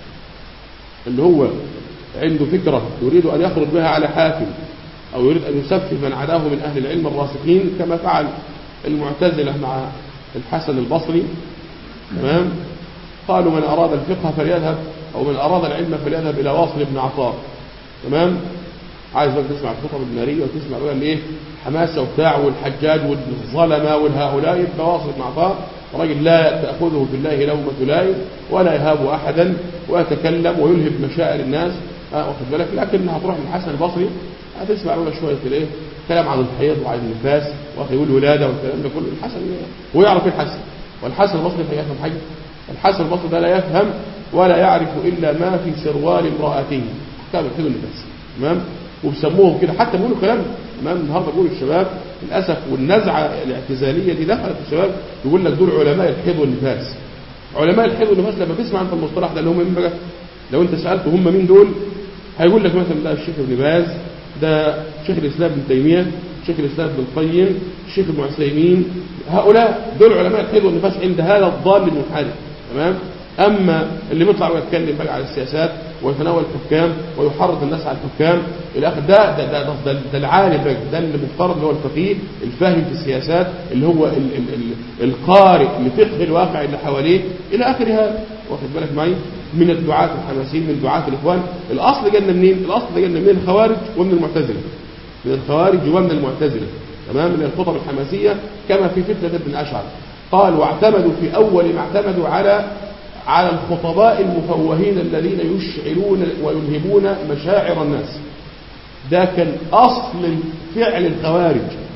اللي هو عنده فكرة يريد أن يخرج بها على حاكم، أو يريد أن يسفه من عداه من أهل العلم الراسخين، كما فعل المعتزلة مع الحسن البصري. تمام؟ قالوا من أراد الفقه فليذهب، أو من أراد العلم فليذهب إلى واصل بن عطاء. تمام؟ عايز بقى تسمع الخطب النارية وتسمع بقى الايه حماسة وبتاع والحجاج والظلمة والهؤلاء، يبقى واصل بن عطاء راجل لا تأخذه في الله لومة لائم ولا يهاب أحدا ويتكلم ويلهب مشاعر الناس، اه واخد بالك. لكن هتروح للحسن البصري هتسمع له شوية الايه كلام عن الحيض وعن النفاس ويقول ولادة والكلام ده كله. الحسن هو يعرف ايه الحسن؟ والحسن البصري يفهم حاجة؟ الحسن البصري ده لا يفهم ولا يعرف إلا ما في سروال امرأته، احكام الحيض والنفاس. تمام؟ وبسموهم كده، حتى بيقولوا كلام. تمام؟ النهارده بيقولوا الشباب للاسف، والنزعه الاعتزاليه دي دخلت الشباب، يقول لك دول علماء الحيض والنفاس. علماء الحيض والنفاس لما تسمع انت المصطلح ده اللي هم مين بقى؟ لو انت سالته هم مين دول، هيقول لك مثلا ده الشيخ ابن باز، ده شيخ الاسلام ابن تيميه، شيخ الاسلام ابن القيم، الشيخ ابن عثيمين. هؤلاء دول علماء الحيض والنفاس عند هذا الضال المنحرف. تمام؟ اما اللي بيطلع ويتكلم بقى على السياسات ويتناول الحكام ويحرض الناس على الحكام الى اخره، ده ده ده, ده, ده العالم بقى، ده اللي مفترض اللي هو الفقيه الفاهم في السياسات، اللي هو ال ال ال القارئ لفقه الواقع اللي حواليه الى اخر هذا. واخد بالك معي؟ من الدعاة الحماسيين، من دعاة الاخوان. الاصل جانا منين؟ الاصل جانا من الخوارج ومن المعتزله، من الخوارج ومن المعتزله. تمام؟ من الخطب الحماسيه كما في فتنه ابن الاشعر. قال واعتمدوا في اول ما اعتمدوا على على الخطباء المفوهين الذين يشعلون ويلهبون مشاعر الناس. ده كان أصل فعل الخوارج،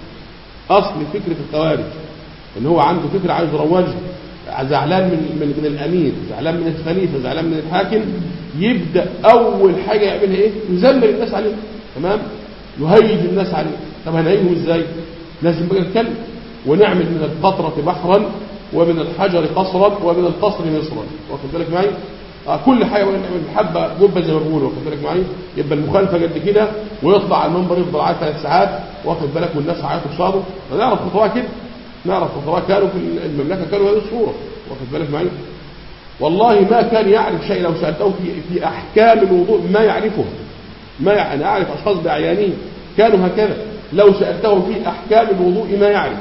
أصل فكرة الخوارج، إن هو عنده فكرة عايز يروجها، زعلان من, من من الأمير، زعلان من الخليفة، زعلان من الحاكم، يبدأ أول حاجة يعملها إيه؟ يزمر الناس عليه. تمام؟ يهيج الناس عليه. طب هنهيجهم إزاي؟ لازم بقى نتكلم ونعمل من القطرة بحرا ومن الحجر قصرا ومن القصر مصرا. واخد بالك معي؟ آه كل حاجه حبه جبه زي ما بيقولوا. واخد بالك معي؟ يبقى المخالفه قد كده ويطلع على المنبر يفضل قاعد ثلاث ساعات. واخد بالك؟ والناس عيطوا قصاده. نعرف خطوات كده، نعرف خطوات كانوا في المملكه كانوا هذه الصوره. واخد بالك معي؟ والله ما كان يعرف شيء، لو سالته في في احكام الوضوء ما يعرفه. ما يعني اعرف اشخاص بعيانين كانوا هكذا، لو سالته في احكام الوضوء ما يعرف.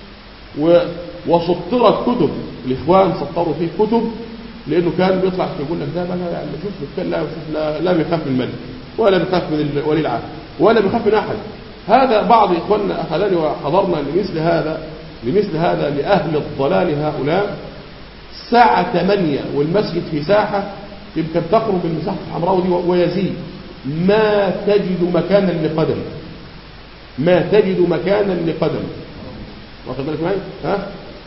و وسطرت كتب الاخوان، سطروا فيه كتب، لانه كان بيطلع يقول لك ده بقى يعني شوف لا لا لا بيخاف من الملك ولا بيخاف من ولي العهد ولا بيخاف من احد. هذا بعض اخواننا اخذني وحضرنا لمثل هذا لمثل هذا لاهل الضلال هؤلاء الساعه ثمانية والمسجد في ساحه يمكن تقرب من مساحه الحمراء دي ويزيد، ما تجد مكانا لقدم، ما تجد مكانا لقدم. واخد بالك معي؟ ها؟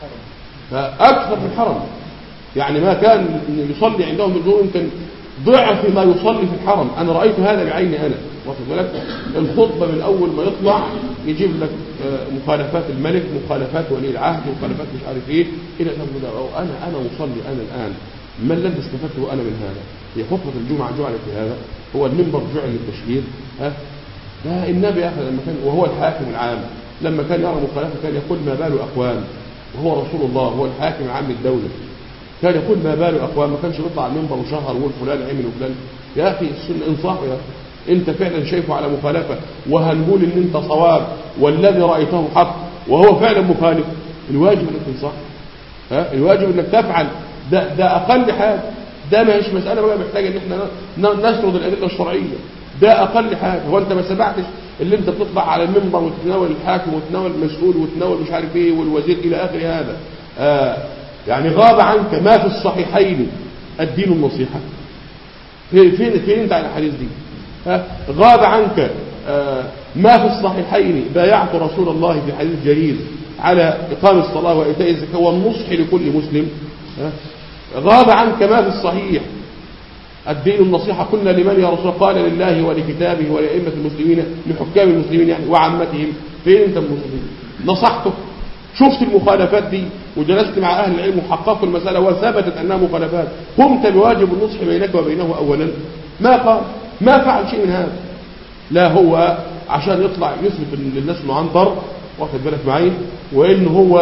فأكثر من حرم، يعني ما كان يصلي عندهم الظهر يمكن ضعف ما يصلي في الحرم. أنا رأيت هذا بعيني أنا. واخد بالك؟ الخطبة من أول ما يطلع يجيب لك مخالفات الملك، مخالفات ولي العهد، مخالفات مش عارف إيه إلى أنا أنا أصلي أنا الآن، ما الذي استفدته أنا من هذا؟ هي خطبة الجمعة جعلت في هذا؟ هو المنبر جعل للتشهير؟ ها؟ لا، النبي أخذ لما كان وهو الحاكم العام، لما كان يرى مخالفة كان يقول ما بال أقوام، وهو رسول الله هو الحاكم العام للدولة، كان يقول ما بال أقوام، ما كانش بيطلع على المنبر وشهر ويقول فلان عمل وفلان. يا أخي السنة انصاف، يا أخي أنت فعلا شايفه على مخالفة وهنقول إن أنت صواب والذي رأيته حق وهو فعلا مخالف، الواجب أنك تنصح، ها الواجب أنك تفعل. ده ده أقل حاجة، ده ما هيش مسألة بقى محتاجة إن إحنا نسرد الأدلة الشرعية، ده أقل حاجة. هو أنت ما سمعتش اللي أنت بتطلع على المنبر وتتناول الحاكم وتتناول المسؤول وتتناول مش عارف إيه والوزير إلى آخر هذا؟ آه يعني غاب عنك ما في الصحيحين الدين النصيحة. فين فين فين أنت على الحديث دي؟ ها غاب عنك آه ما في الصحيحين بايعت رسول الله في حديث جليل على إقام الصلاة وإيتاء الزكاة والنصح لكل مسلم. ها غاب عنك ما في الصحيح الدين النصيحة. قلنا لمن يا رسول؟ قال لله ولكتابه ولأئمة المسلمين، لحكام المسلمين يعني وعامتهم. فين أنت المسلمين؟ نصحته، شفت المخالفات دي وجلست مع أهل العلم وحققوا المسألة وثبتت أنها مخالفات، قمت بواجب النصح بينك وبينه أولا؟ ما قال، ما فعل شيء من هذا. لا هو عشان يطلع يثبت للناس انه عنتر واخد بالك معي، وإن هو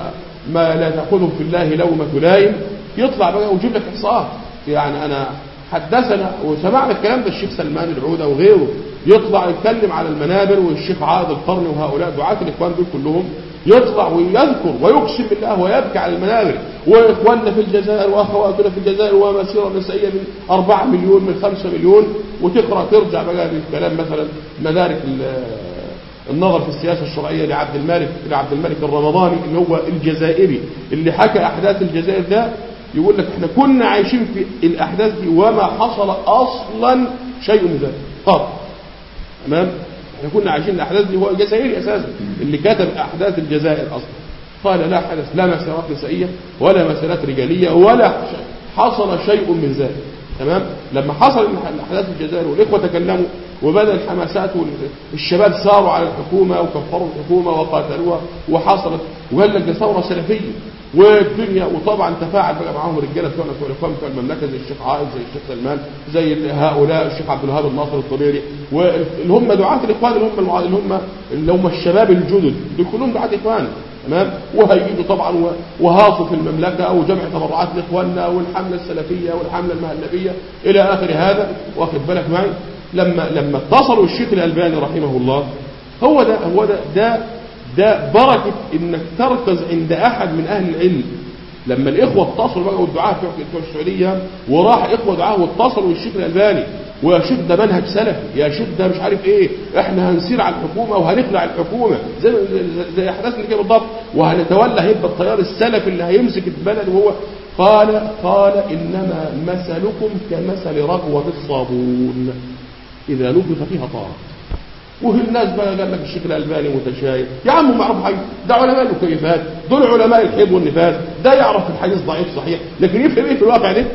ما لا تأخذه في الله لومة لائم، يطلع بقى ويجيب لك إحصاءات. يعني أنا حدثنا وسمعنا الكلام ده الشيخ سلمان العودة وغيره، يطلع يتكلم على المنابر، والشيخ عادل القرني وهؤلاء دعاة الإخوان دول كلهم، يطلع ويذكر ويقسم بالله ويبكي على المنابر، وإخواننا في الجزائر وأخواتنا في الجزائر ومسيرة نسائية من أربعة مليون من خمسة مليون، وتقرأ ترجع بقى بالكلام مثلا مدارك النظر في السياسة الشرعية لعبد الملك لعبد الملك الرمضاني اللي هو الجزائري اللي حكى أحداث الجزائر ده، يقول لك احنا كنا عايشين في الأحداث دي وما حصل أصلا شيء من ذلك قط. تمام؟ احنا كنا عايشين الأحداث دي، هو جزائري أساسا اللي كتب أحداث الجزائر أصلا. قال لا حدث لا مسيرات نسائية ولا مسيرات رجالية ولا حصل شيء من ذلك. تمام؟ لما حصل الأحداث الجزائر والإخوة تكلموا وبدأ الحماسات والشباب ساروا على الحكومة وكفروا الحكومة وقاتلوها وحصلت، وقال لك ده ثورة سلفية والدنيا، وطبعا تفاعل بقى معاهم رجاله بتوع الاخوان بتوع المملكه زي الشيخ عائد زي الشيخ سلمان زي هؤلاء الشيخ عبد الوهاب الناصر الطبيري، واللي هم دعاة الاخوان اللي هم اللي هم اللي هم الشباب الجدد دول كلهم دعاة اخوان. تمام؟ وهيجوا طبعا وهاصوا في المملكه وجمع تبرعات لاخواننا والحمله السلفيه والحمله المهلبيه الى اخر هذا، واخد بالك معي. لما لما اتصلوا الشيخ الالباني رحمه الله، هو ده هو ده ده ده بركة انك تركز عند احد من اهل العلم. لما الاخوة اتصلوا بقى والدعاء بتوع السعودية، وراح اخوة دعاء واتصلوا الشيخ الالباني، ويا شيخ ده منهج سلفي، يا شيخ ده مش عارف ايه، احنا هنسير على الحكومة وهنخلع الحكومة زي زي احداث اللي كده بالضبط، وهنتولى هيبقى التيار السلفي اللي هيمسك البلد. وهو قال قال انما مثلكم كمثل رغوة الصابون اذا نبذ فيها طارت. وفي الناس بقى قال لك الشيخ الألباني متشايع، يا عم ما يعرف حاجه، ده علماء المكيفات، دول علماء الحب والنفاس، ده يعرف الحديث ضعيف صحيح، لكن يفهم ايه في الواقع ده؟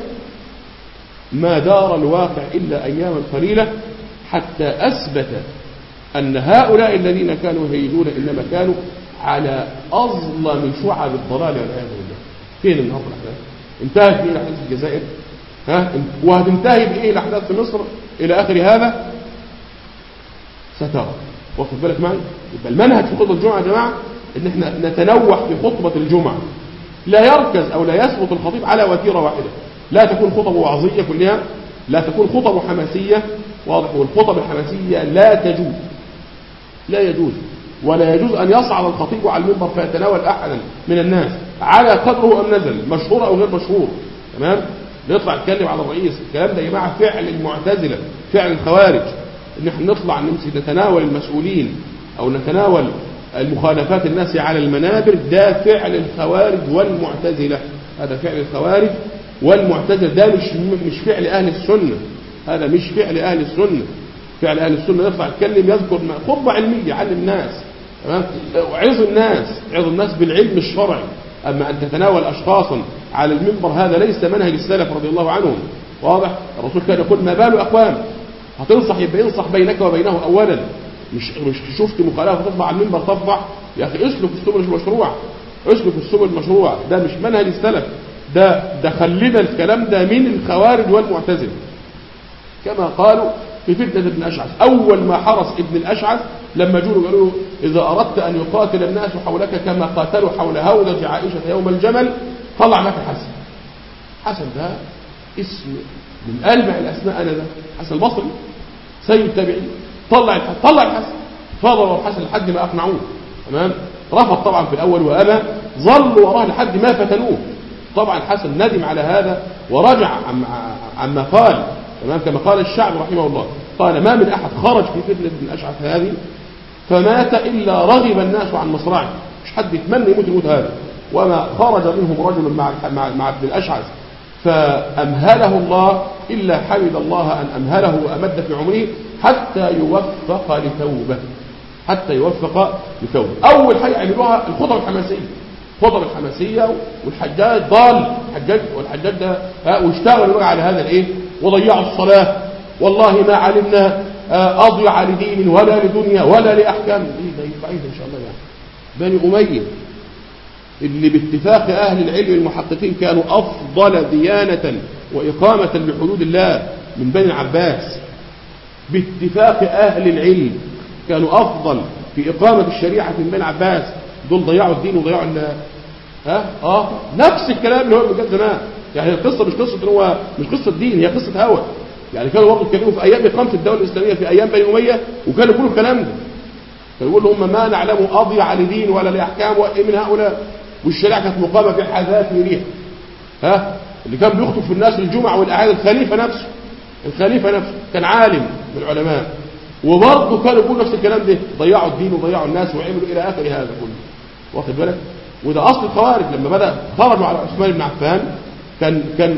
ما دار الواقع الا اياما قليله حتى اثبت ان هؤلاء الذين كانوا يهيجون انما كانوا على اظلم شعب الضلال والعياذ بالله. فين النهارده الاحداث؟ انتهت بايه الاحداث في الجزائر؟ ها؟ وهتنتهي بايه الاحداث في مصر الى اخر هذا؟ سترى. واخد بالك معي؟ يبقى المنهج في خطبه الجمعه يا جماعه ان احنا نتنوع في خطبه الجمعه، لا يركز او لا يثبت الخطيب على وتيره واحده، لا تكون خطب وعظيه كلها، لا تكون خطب حماسيه، واضح؟ والخطب الحماسيه لا تجوز، لا يجوز، ولا يجوز ان يصعد الخطيب على المنبر فيتناول احدا من الناس على قدره ام نزل، مشهور او غير مشهور. تمام؟ نطلع نتكلم على الرئيس، الكلام ده يا جماعه فعل المعتزله، فعل الخوارج، ان احنا نطلع نمسك نتناول المسؤولين او نتناول المخالفات الناس على المنابر، ده فعل الخوارج والمعتزله، هذا فعل الخوارج والمعتزله، ده مش مش فعل اهل السنه، هذا مش فعل اهل السنه. فعل اهل السنه يطلع يتكلم يذكر خطبه علميه يعلم الناس، تمام؟ وعظ الناس، عظ الناس بالعلم الشرعي. اما ان تتناول اشخاصا على المنبر هذا ليس منهج السلف رضي الله عنهم. واضح؟ الرسول كان يقول ما بال اقوام هتنصح يبقى ينصح بينك وبينه اولا، مش مش شفت مخالفه تطلع على المنبر تفضح، يا اخي اسلك السبل المشروع، اسلك السبل المشروع، ده مش منهج السلف، ده ده خلينا الكلام ده من الخوارج والمعتزله. كما قالوا في فتنه ابن اشعث، اول ما حرس ابن الاشعث لما جوا قالوا اذا اردت ان يقاتل الناس حولك كما قاتلوا حول هودج عائشه يوم الجمل طلع لك حسن. حسن ده اسم من ألمع الأسماء أنا ده حسن البصري سيد التابعين، طلع الحسن طلع الحسن فضل الحسن لحد ما أقنعوه. تمام؟ رفض طبعا في الأول وأبى، ظلوا وراه لحد ما فتنوه. طبعا الحسن ندم على هذا ورجع عما قال. تمام؟ كما قال الشعب رحمه الله، قال ما من أحد خرج في فتنة ابن الأشعث هذه فمات إلا رغب الناس عن مصرعه، مش حد يتمنى يموت الموت هذا. وما خرج منهم رجل مع مع ابن الأشعث فأمهله الله إلا حمد الله أن أمهله وأمد في عمره حتى يوفق لتوبة، حتى يوفق لتوبة. أول حاجة عملوها الخطب الحماسية، الخطب الحماسية، والحجاج ضال، الحجاج والحجاج ده واشتغلوا على هذا الايه، وضيعوا الصلاة، والله ما علمنا أضيع لدين ولا لدنيا ولا لأحكام. ايه ده بعيد إن شاء الله يعني. بني أمية اللي باتفاق أهل العلم المحققين كانوا أفضل ديانة وإقامة لحدود الله من بني العباس، باتفاق أهل العلم كانوا أفضل في إقامة الشريعة من بني عباس، دول ضيعوا الدين وضيعوا ال ها اه نفس الكلام اللي هو بجد زمان. يعني القصة مش قصة إن هو مش قصة دين، هي قصة هوى. يعني كانوا برضه يتكلموا في أيام إقامة الدولة الإسلامية في أيام بني أمية، وكانوا يقولوا الكلام ده، كانوا يقولوا هم ما نعلم أضيع لدين ولا لأحكام من هؤلاء، والشريعة كانت مقامة في حذافيرها ريح. ها اللي كان بيخطب في الناس الجمعة والأعياد الخليفة نفسه، الخليفة نفسه كان عالم من العلماء، وبرضه كانوا يقولوا نفس الكلام ده، ضيعوا الدين وضيعوا الناس وعملوا إلى آخر هذا كله. واخد بالك؟ وده أصل الخوارج. لما بدأ خرجوا على عثمان بن عفان كان كان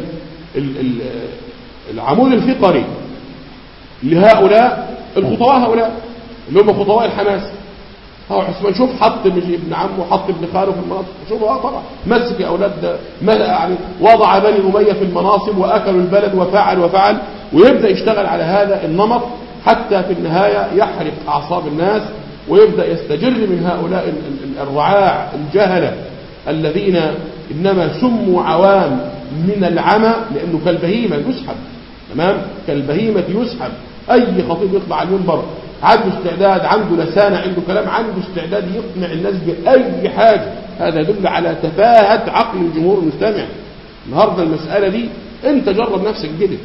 العمود الفقري لهؤلاء الخطواء، هؤلاء اللي هم خطواء الحماس. هو عثمان شوف حط ابن عمه وحط ابن خاله في المناصب، شوف اه طبعا مسك اولاد يعني وضع بني اميه في المناصب واكلوا البلد وفعل وفعل، ويبدا يشتغل على هذا النمط حتى في النهايه يحرق اعصاب الناس، ويبدا يستجر من هؤلاء الرعاع الجهله الذين انما سموا عوام من العمى، لانه كالبهيمه يسحب، تمام، كالبهيمه يسحب. اي خطيب يطلع على المنبر عنده استعداد، عنده لسانه، عنده كلام، عنده استعداد يقنع الناس باي حاجه، هذا يدل على تفاهه عقل الجمهور المستمع. النهارده المساله دي انت جرب نفسك كده.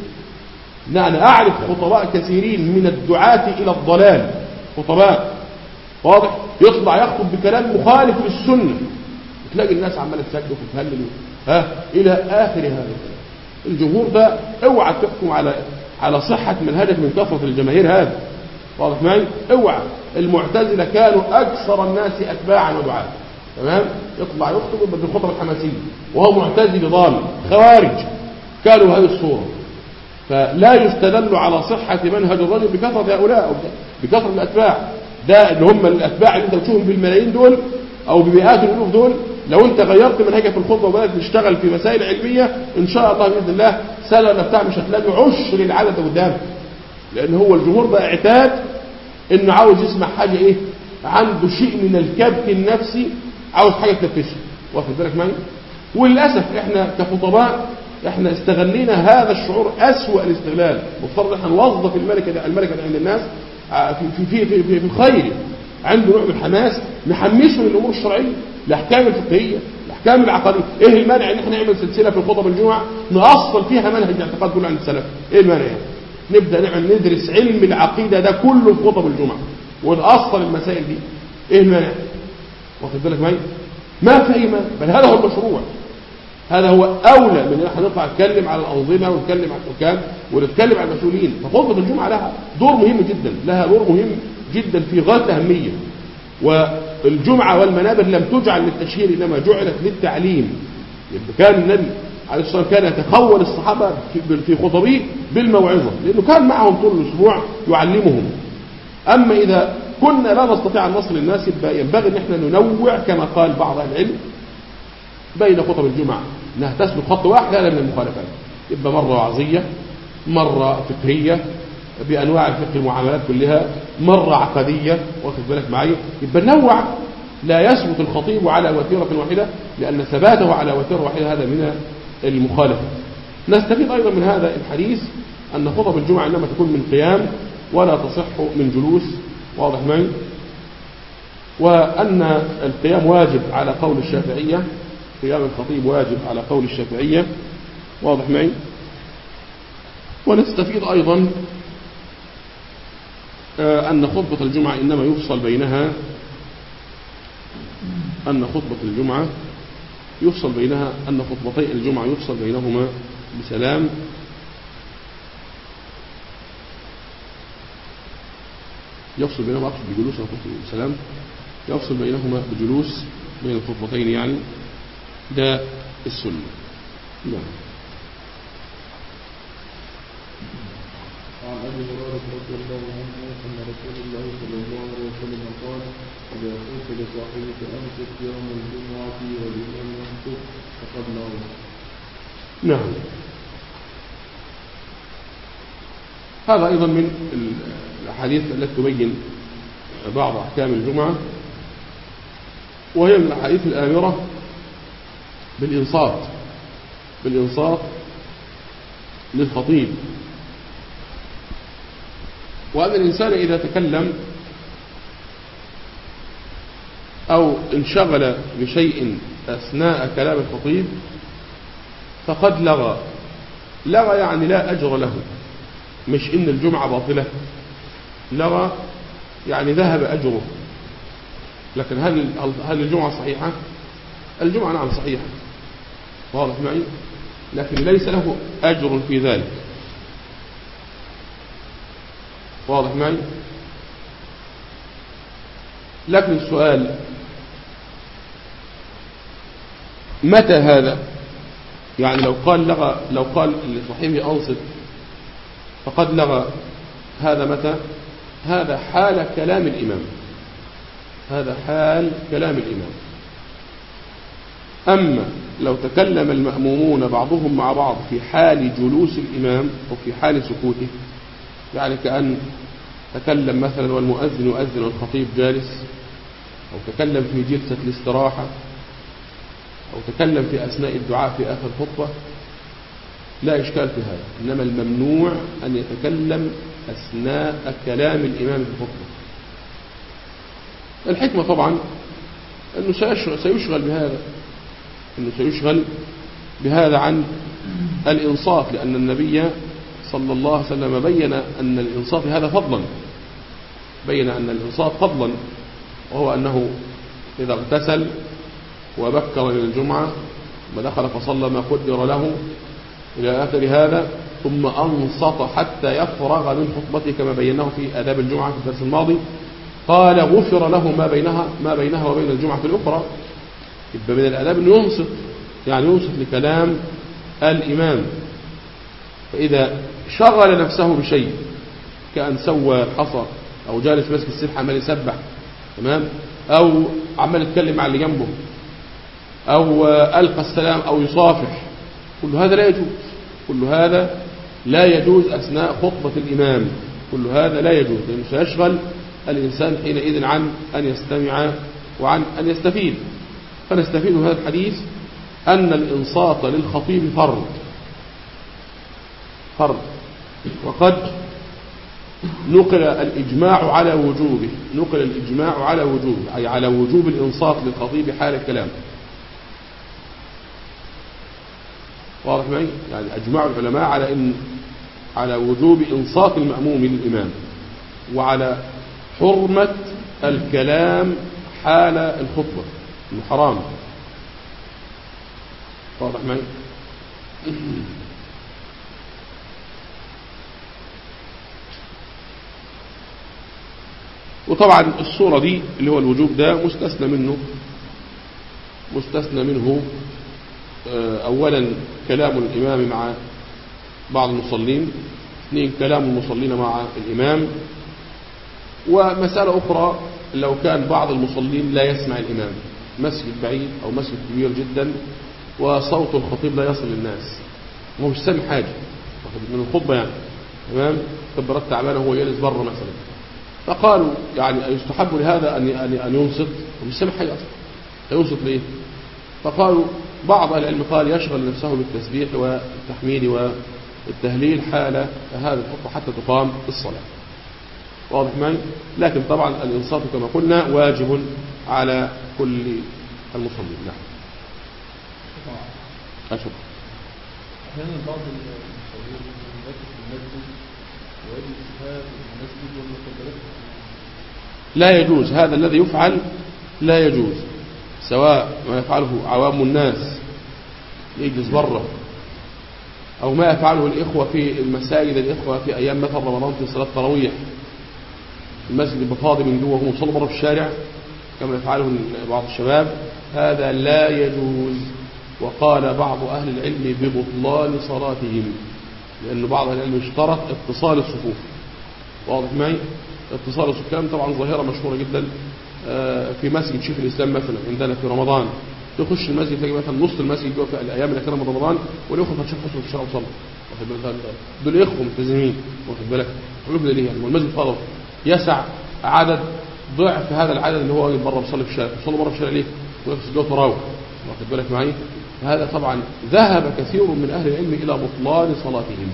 انا اعرف خطباء كثيرين من الدعاة الى الضلال، خطباء واضح يطلع يخطب بكلام مخالف للسنه، تلاقي الناس عماله تسجد وتهلل ها الى اخر هذا الكلام. الجمهور ده اوعى تحكم على على صحه منهجك من كثره الجماهير، هذا واضح معي؟ اوعى. المعتزله كانوا اكثر الناس اتباعا ودعاة، تمام، يطلع يخطب بالخطبه الحماسيه وهو معتزل ضال خوارج، كانوا هذه الصوره. فلا يستدل على صحه منهج الرجل بكثره هؤلاء، بكثره الاتباع. ده اللي هم الاتباع اللي انت بتشوفهم بالملايين دول او بمئات الالوف دول، لو انت غيرت منهجك في الخطبه وبدات تشتغل في مسائل علميه ان شاء الله باذن الله سنه ولا بتاع مش هتلاقي عشر العدد قدامك، لان هو الجمهور بقى اعتاد انه عاوز يسمع حاجه ايه، عنده شيء من الكبت النفسي، عاوز حاجه تنفسه. واخد بالك معي؟ وللاسف احنا كخطباء احنا استغلينا هذا الشعور اسوأ الاستغلال. مفترض احنا نوظف الملكه الملكه عند الناس في في في في, في الخير، عنده نوع من الحماس نحمسه للامور الشرعيه، الاحكام الفقهيه، الاحكام العقديه. ايه المانع ان احنا نعمل سلسله في الخطب الجمعه نأصل فيها منهج الاعتقاد كله عند السلف؟ ايه المانع يعني؟ نبدا نعمل ندرس علم العقيده ده كله في خطب الجمعه ونأصل المسائل دي، ايه المانع؟ واخد بالك معي؟ ما في اي مانع، بل هذا هو المشروع، هذا هو اولى من ان احنا نطلع نتكلم على الانظمه ونتكلم على الحكام ونتكلم على المسؤولين. فخطبه الجمعه لها دور مهم جدا، لها دور مهم جدا في غايه الاهميه. والجمعه والمنابر لم تجعل للتشهير انما جعلت للتعليم. كان النبي عليه الصلاه والسلام كان يتخول الصحابه في خطبه بالموعظه، لانه كان معهم طول الاسبوع يعلمهم. اما اذا كنا لا نستطيع ان نصل للناس ينبغي ان احنا ننوع كما قال بعض اهل العلم بين خطب الجمعه، انها تسلك خط واحد، هذا من المخالفات. يبقى مره وعظيه، مره فقهيه بانواع الفقه المعاملات كلها، مره عقديه. واخد بالك معي؟ يبقى نوع، لا يثبت الخطيب على وتيره واحده، لان ثباته على وتيره واحده هذا من المخالفه. نستفيد ايضا من هذا الحديث ان خطب الجمعه انما تكون من قيام ولا تصح من جلوس. واضح معي؟ وان القيام واجب على قول الشافعيه، قيام الخطيب واجب على قول الشافعيه. واضح معي؟ ونستفيد ايضا أن خطبة الجمعة إنما يفصل بينها أن خطبة الجمعة يفصل بينها أن خطبتي الجمعة يفصل بينهما بسلام، يفصل بينهما أقصد بجلوس بسلام، يفصل بينهما بجلوس بين الخطبتين، يعني ده السنة. نعم. عن أبي هريرة رضي الله عنه أن رسول الله صلى الله عليه وسلم قال: إذا قلت لصاحبك أمسك يوم الجمعة والإمام يخطب فقد نوى. نعم. هذا أيضا من الأحاديث التي تبين بعض أحكام الجمعة، وهي من الأحاديث الآمرة بالإنصات بالإنصات للخطيب، وأن الإنسان إذا تكلم أو انشغل بشيء أثناء كلام الخطيب فقد لغى. لغى يعني لا أجر له، مش إن الجمعة باطلة، لغى يعني ذهب أجره. لكن هل هل الجمعة صحيحة؟ الجمعة نعم صحيحة، واضح معي، لكن ليس له أجر في ذلك، واضح معي. لكن السؤال متى هذا؟ يعني لو قال لغى، لو قال لصاحبه أنصت فقد لغى، هذا متى؟ هذا حال كلام الإمام، هذا حال كلام الإمام. أما لو تكلم المأمومون بعضهم مع بعض في حال جلوس الإمام أو في حال سكوته، يعني كأن تكلم مثلا والمؤذن يؤذن والخطيب جالس، أو تكلم في جلسة الاستراحة، أو تكلم في أثناء الدعاء في آخر خطبة، لا إشكال في هذا. إنما الممنوع أن يتكلم أثناء كلام الإمام في الخطبة. الحكمة طبعا أنه سيشغل بهذا، أنه سيشغل بهذا عن الإنصات، لأن النبي صلى الله عليه وسلم بين أن الإنصات هذا فضلا، بين أن الإنصات فضلا، وهو أنه إذا اغتسل وبكر إلى الجمعة ودخل فصلى ما قدر له إلى آخر هذا، ثم أنصت حتى يفرغ من خطبته كما بيناه في آداب الجمعة في الدرس الماضي، قال غفر له ما بينها ما بينها وبين الجمعة الأخرى. يبقى من الآداب أنه ينصت، يعني ينصت لكلام الإمام. فإذا شغل نفسه بشيء كأن سوى الحصى، أو جالس ماسك السبحة عمال يسبح، تمام، أو عمال يتكلم مع اللي جنبه، أو ألقى السلام أو يصافح، كل هذا لا يجوز، كل هذا لا يجوز أثناء خطبة الإمام، كل هذا لا يجوز، لأنه سيشغل الإنسان حينئذ عن أن يستمع وعن أن يستفيد. فنستفيد من هذا الحديث أن الإنصات للخطيب فرض فرض وقد نقل الإجماع على وجوبه، نقل الإجماع على وجوبه، أي على وجوب الإنصات للخطيب حال الكلام. واضح معي؟ يعني أجمع العلماء على إن على وجوب إنصات المأموم للإمام، وعلى حرمة الكلام حال الخطبة، إنه حرام. واضح معي؟ وطبعا الصورة دي اللي هو الوجوب ده مستثنى منه مستثنى منه أولا كلام الإمام مع بعض المصلين، اثنين كلام المصلين مع الإمام، ومسألة أخرى لو كان بعض المصلين لا يسمع الإمام، مسجد بعيد أو مسجد كبير جدا وصوت الخطيب لا يصل للناس، وهو مش سامع حاجة من الخطبة يعني، تمام، كبرت تعبانة وهو يجلس بره مثلا، فقالوا يعني يستحب لهذا أن أن ينصت ومش سامع حاجة أصلا، ينصت ليه؟ فقالوا بعض أهل العلم قال يشغل نفسه بالتسبيح والتحميد والتهليل حال هذا الخطبة حتى تقام الصلاة. واضح معي؟ لكن طبعا الإنصات كما قلنا واجب على كل المصلين. نعم. أشكر. أحيانا بعض المصلين يركز في المسجد ويجلس في المسجد والمقدرات. لا يجوز هذا الذي يفعل، لا يجوز، سواء ما يفعله عوام الناس يجلس بره، أو ما يفعله الإخوة في المساجد، الإخوة في أيام مثلا رمضان في صلاة التراويح المسجد بفاضي من جوه هم يصلوا بره في الشارع كما يفعله بعض الشباب، هذا لا يجوز. وقال بعض أهل العلم ببطلان صلاتهم، لأن بعض أهل العلم اشترط اتصال الصفوف. واضح معي؟ اتصال الصفوف كلام طبعا ظاهرة مشهورة جدا في مسجد شيخ الإسلام مثلا عندنا في رمضان، تخش المسجد تلاقي مثلا نص المسجد جوه في الأيام الأخيرة من رمضان، والإخوة فتشوف حصل في الشارع وصلوا، واخد بالك؟ دول إخوة ملتزمين، واخد بالك؟ حلوف ليه يعني؟ والمسجد فاضي يسع عدد ضعف هذا العدد اللي هو بره بيصلي في الشارع، بيصلي بره في الشارع ليه؟ ويقف جوه تراوح، واخد بالك معي؟ هذا طبعا ذهب كثير من أهل العلم إلى بطلان صلاتهم،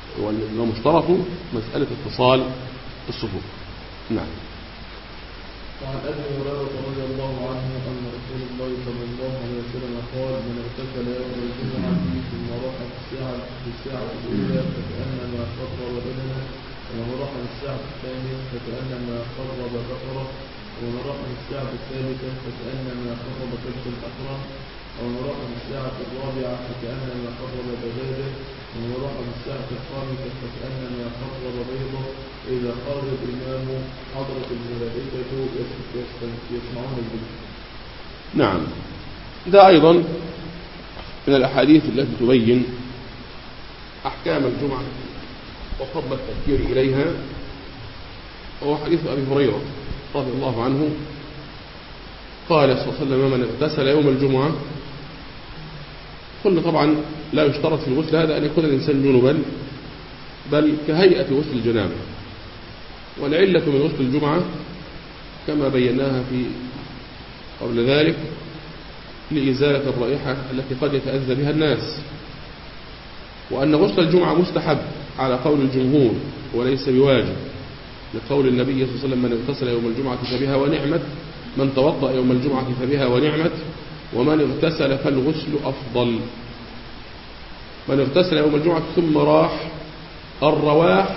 وأنهم اشترطوا مسألة اتصال الصفوف. نعم. وعن أبي هريرة رضي الله عنه أن رسول الله صلى الله عليه وسلم قال: من اغتسل يوم الجمعة ثم راح في الساعة في الساعة الأولى فكأنما قرب بدنه، ومن راح في الساعة الثانية فكأنما قرب بقرة، ومن راح في الساعة الثالثة فكأنما قرب كبشا أحمر، ومن راح في الساعة الرابعة فكأنما قرب دجاجة، ومن راح في الساعة الخامسة فكأنما قرب بيضة. إذا خرج الإمام حضرت الملائكة يسمعون الذكر. نعم، ده أيضا من الأحاديث التي تبين أحكام الجمعة وفضل التفكير إليها، وهو حديث أبي هريرة رضي الله عنه قال صلى الله عليه وسلم: من اغتسل يوم الجمعة. قلنا طبعا لا يشترط في الغسل هذا أن يكون الإنسان جنبا، بل كهيئة غسل الجنابة. والعلة من غسل الجمعة كما بيناها في قبل ذلك لإزالة الرائحة التي قد يتأذى بها الناس، وأن غسل الجمعة مستحب على قول الجمهور وليس بواجب، لقول النبي صلى الله عليه وسلم: من اغتسل يوم الجمعة فبها ونعمت، من توضأ يوم الجمعة فبها ونعمت، ومن اغتسل فالغسل أفضل. من اغتسل يوم الجمعة ثم راح. الرواح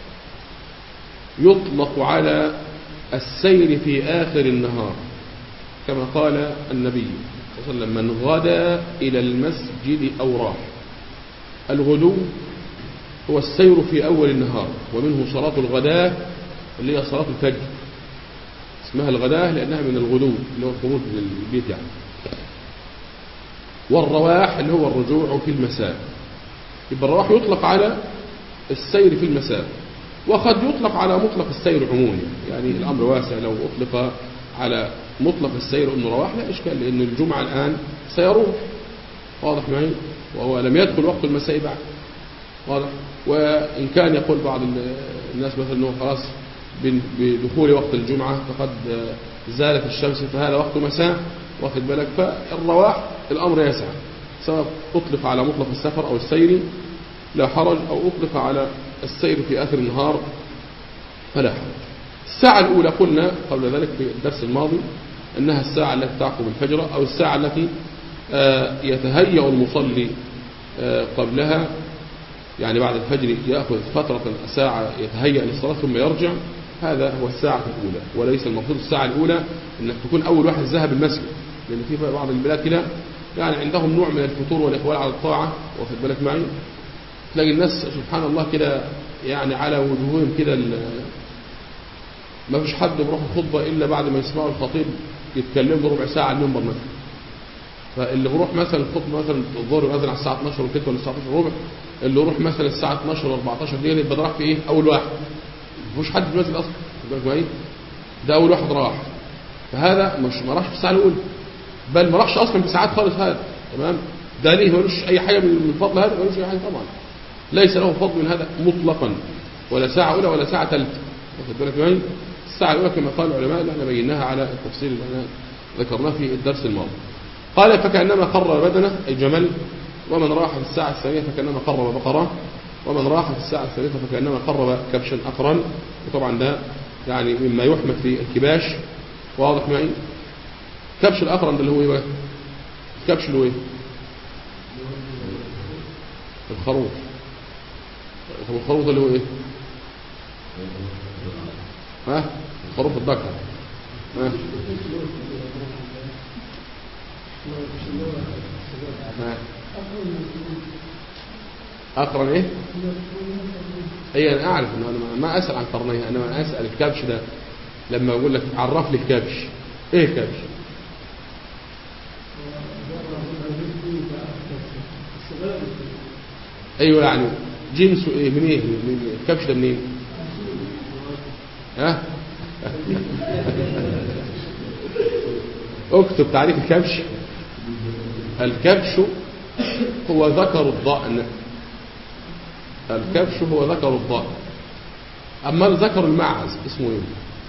يطلق على السير في آخر النهار، كما قال النبي صلى الله عليه وسلم: من غدا إلى المسجد أو راح. الغدو هو السير في أول النهار، ومنه صلاة الغداء اللي هي صلاة الفجر، اسمها الغداء لأنها من الغدو اللي هو الخروج من البيت يعني. والرواح اللي هو الرجوع في المساء. يبقى الرواح يطلق على السير في المساء، وقد يطلق على مطلق السير عموما، يعني الأمر واسع. لو أطلق على مطلق السير أنه رواح لا إشكال، لأن الجمعة الآن سيروح، واضح معي، وهو لم يدخل وقت المساء بعد، واضح. وإن كان يقول بعض الناس مثلا أنه خلاص بدخول وقت الجمعة فقد زالت الشمس فهذا وقت مساء، واخد بالك. فالرواح الأمر يسع، سواء أطلق على مطلق السفر أو السير لا حرج، أو أطلق على السير في آخر النهار فلا حرج. الساعة الأولى قلنا قبل ذلك في الدرس الماضي أنها الساعة التي تعقب الفجر، أو الساعة التي يتهيأ المصلي قبلها، يعني بعد الفجر يأخذ فترة ساعة يتهيأ للصلاة ثم يرجع. هذا هو الساعة الأولى، وليس المفروض الساعة الأولى أنك تكون أول واحد ذهب المسجد، لأن في بعض البلاد كده يعني عندهم نوع من الفتور والإقبال على الطاعة، واخد بالك معي. تلاقي الناس سبحان الله كده يعني على وجوههم كده، ما فيش حد بيروح الخطبة إلا بعد ما يسمعوا الخطيب يتكلم ربع ساعة على المنبر مثلا. فاللي بيروح مثلا الخطبة مثلا الظهر مثلا على الساعة اثناشر وكده ولا الساعة اثناشر وربع، اللي يروح مثلا الساعة اثناشر واربعتاشر دي يبقى ده راح في إيه؟ أول واحد. ما فيش حد في المسجد أصلا، ده أول واحد راح. فهذا مش ما راحش في الساعة الأولى، بل ما راحش أصلا بساعات خالص هذا، تمام. ده ليه ملوش أي حاجة من الفضل هذا؟ ملوش أي حاجة طبعا، ليس له فضل من هذا مطلقا، ولا ساعة أولى ولا ساعة ثالثة، واخد بالك معي. الساعة الأولى كما قال العلماء اللي احنا بيناها على التفسير اللي احنا ذكرناه في الدرس الماضي. قال: فكأنما قرب بدنه أي جمل، ومن راح في الساعة الثانية فكأنما قرب بقرة، ومن راح في الساعة الثالثة فكأنما قرب كبشا أقرا. وطبعا ده يعني مما يحمد في الكباش، واضح معي. كبش الأقرن ده اللي هو ايه بقى؟ الكبش اللي هو ايه؟ الخروف. طب الخروف ده اللي هو ايه؟ ها؟ الخروف الذكر. ها؟ ها؟ أقرن ايه؟ ايه انا اعرف انه انا ما اسأل عن قرنيها، انا اسأل الكبش ده لما اقول لك عرف لي الكبش، ايه الكبش؟ ايوه يعني جنسه ايه؟ من ايه؟ من الكبش ده منين؟ ها؟ اكتب تعريف الكبش. الكبش هو ذكر الضأن. الكبش هو ذكر الضأن. اما ذكر المعز اسمه ايه؟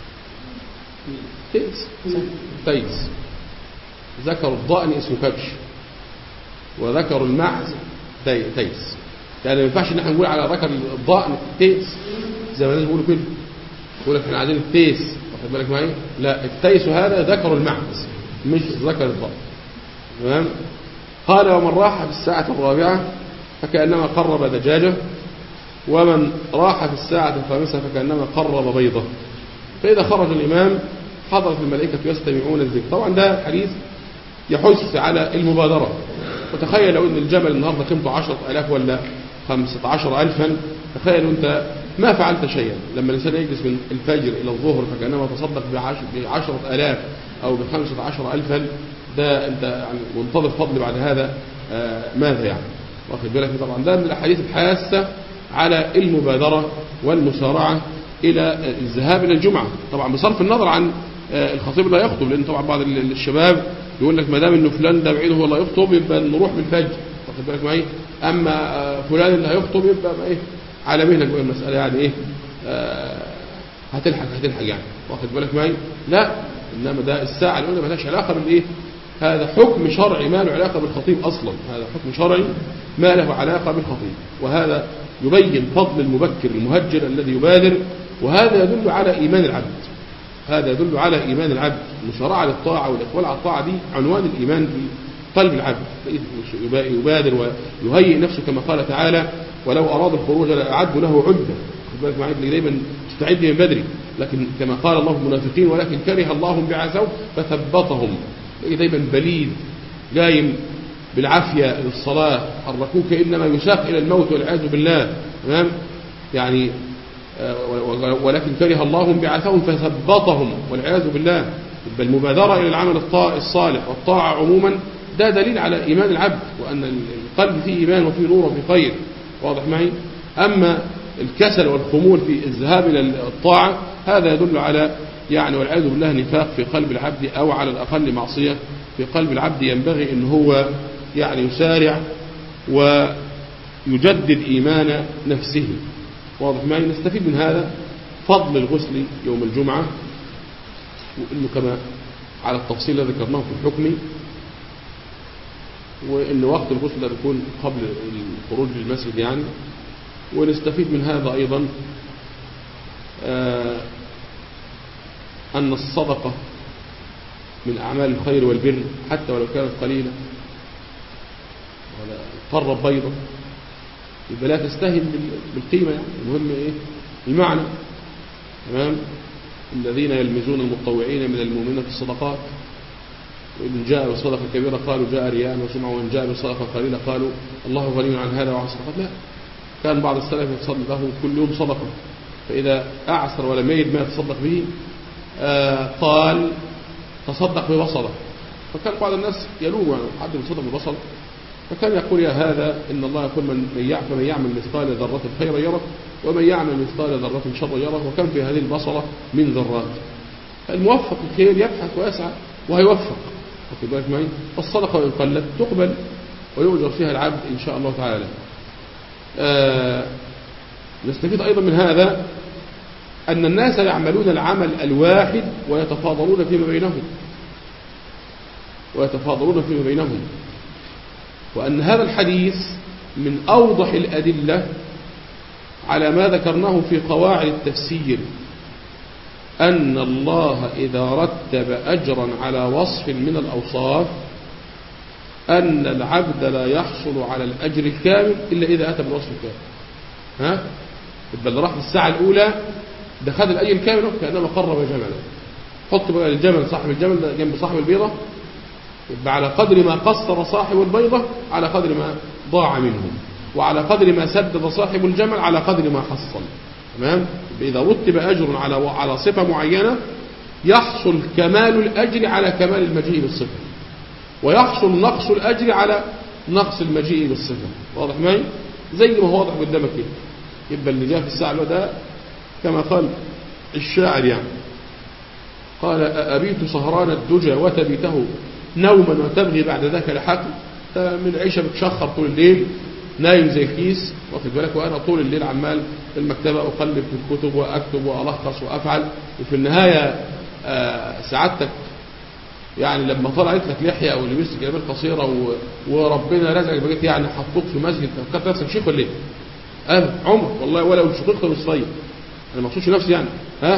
تيس. تيس. ذكر الضأن اسمه كبش، وذكر المعز تيس. يعني ما ينفعش ان احنا نقول على ذكر الضأن تيس زي ما الناس بيقولوا كده، يقول لك احنا عايزين التيس، واخد بالك معي؟ لا، التيس هذا ذكر المعز مش ذكر الضب. تمام؟ قال ومن راح في الساعة الرابعة فكأنما قرب دجاجة، ومن راح في الساعة الخامسة فكأنما قرب بيضة. فإذا خرج الإمام حضرت الملائكة يستمعون الذكر. طبعا ده حديث يحث على المبادرة. وتخيل لو أن الجبل النهاردة قيمته عشرة آلاف ولا خمسة عشر ألفا، تخيل أنت ما فعلت شيئا. لما الإنسان يجلس من الفجر إلى الظهر فكأنما تصدق بعشرة آلاف أو بخمسة عشر ألفا، ده أنت يعني منتظر فضل بعد هذا آه ماذا يعني؟ واخد بالك؟ طبعا ده من الأحاديث الحاسة على المبادرة والمسارعة إلى الذهاب إلى الجمعة. طبعا بصرف النظر عن آه الخطيب لا يخطب، لأن طبعا بعض الشباب يقول لك ما دام إنه فلان ده بعيد هو لا يخطب يبقى نروح بالفجر. واخد بالك معي؟ أما آه فلان اللي هيخطب يبقى إيه على مهلك بقى المسألة يعني إيه آه هتلحق هتلحق يعني. واخد بالك معي؟ لا، إنما ده الساعة الأولى ما لهاش علاقة بالإيه؟ هذا حكم شرعي ما له علاقة بالخطيب أصلا. هذا حكم شرعي ما له علاقة بالخطيب، وهذا يبين فضل المبكر المهجر الذي يبادر. وهذا يدل على إيمان العبد. هذا يدل على إيمان العبد. المسارعة للطاعة والإقبال على الطاعة دي عنوان الإيمان في قلب العبد. يبادر ويهيئ نفسه كما قال تعالى ولو أراد الخروج لأعدوا له عدة. خد بالك معايا؟ دايما تستعد من بدري. لكن كما قال الله المنافقين ولكن كره الله بعثهم فثبطهم. دايما بليد قايم بالعافية للصلاة، حركوك إنما يساق إلى الموت والعياذ بالله. تمام؟ يعني ولكن كره الله بعثهم فثبطهم والعياذ بالله. بل المبادرة إلى العمل الصالح والطاعة عموما ده دليل على إيمان العبد، وأن القلب فيه إيمان وفيه نور وفيه خير. واضح معي؟ أما الكسل والخمول في الذهاب إلى الطاعة هذا يدل على يعني والعياذ بالله نفاق في قلب العبد، أو على الأقل معصية في قلب العبد. ينبغي أن هو يعني يسارع ويجدد إيمان نفسه. واضح معي؟ نستفيد من هذا فضل الغسل يوم الجمعة، وإنه كما على التفصيل الذي ذكرناه في الحكم، وإن وقت الغسل بيكون قبل الخروج للمسجد يعني. ونستفيد من هذا أيضا آه أن الصدقة من أعمال الخير والبر حتى ولو كانت قليلة. قرب بيضا يبقى لا تستهن بالقيمة يعني. المهم إيه المعنى. تمام؟ الذين يلمزون المتطوعين من المؤمنين في الصدقات، وإن جاء بصدقة كبيرة قالوا جاء رياء وسمعوا، وإن جاء بصدقة قليلة قالوا الله غني عن هذا وعن الصدقات. لا، كان بعض السلف يتصدق له كل يوم صدقة، فإذا أعسر ولم يجد ما يتصدق به آه قال تصدق ببصلة. فكان بعض الناس يلوم يعني حد يتصدق ببصلة، فكان يقول يا هذا إن الله يقول من يعمل مثقال ذرة خيرا يره ومن يعمل مثقال ذرة شرا يره، وكم في هذه البصلة من ذرات. الموفق الخير يبحث ويسعى وهيوفق. واخد بالك معي؟ فالصدقة وإن قلت تقبل ويؤجر فيها العبد إن شاء الله تعالى. آه نستفيد أيضا من هذا أن الناس يعملون العمل الواحد ويتفاضلون فيما بينهم ويتفاضلون فيما بينهم وأن هذا الحديث من أوضح الأدلة على ما ذكرناه في قواعد التفسير، أن الله إذا رتب أجرا على وصف من الأوصاف أن العبد لا يحصل على الأجر الكامل إلا إذا أتى بالوصف الكامل. ها؟ يبقى اللي راح في الساعة الأولى ده خد الأجر الكامل كأنما قرب جملا. حط بقى الجمل صاحب الجمل ده جنب صاحب البيضة، يبقى على قدر ما قصر صاحب البيضة على قدر ما ضاع منه، وعلى قدر ما سدد صاحب الجمل على قدر ما حصل. تمام؟ إذا رتب أجر على على صفة معينة يحصل كمال الأجر على كمال المجيء بالصفة، ويحصل نقص الأجر على نقص المجيء بالصفة. واضح معي؟ زي ما هو واضح قدامك كده. يبقى اللي جاء في الساعة ده كما قال الشاعر يعني قال أبيت سهران الدجى وتبيته نوما وتبغي بعد ذاك لحق. من العيشة بتشخر طول الليل نايم زي الكيس، واخد بالك، وأنا طول الليل عمال في المكتبة أقلب في الكتب وأكتب وألخص وأفعل، وفي النهاية آه سعادتك يعني لما طلعت لك لحية أو لبست جلابية قصيرة وربنا رزقك بقيت يعني حطوك في مسجد فكرت نفسك شيخ ولا ايه؟ أنا عمر والله ولا شقيقت نصفين، أنا ما اقصدش نفسي يعني ها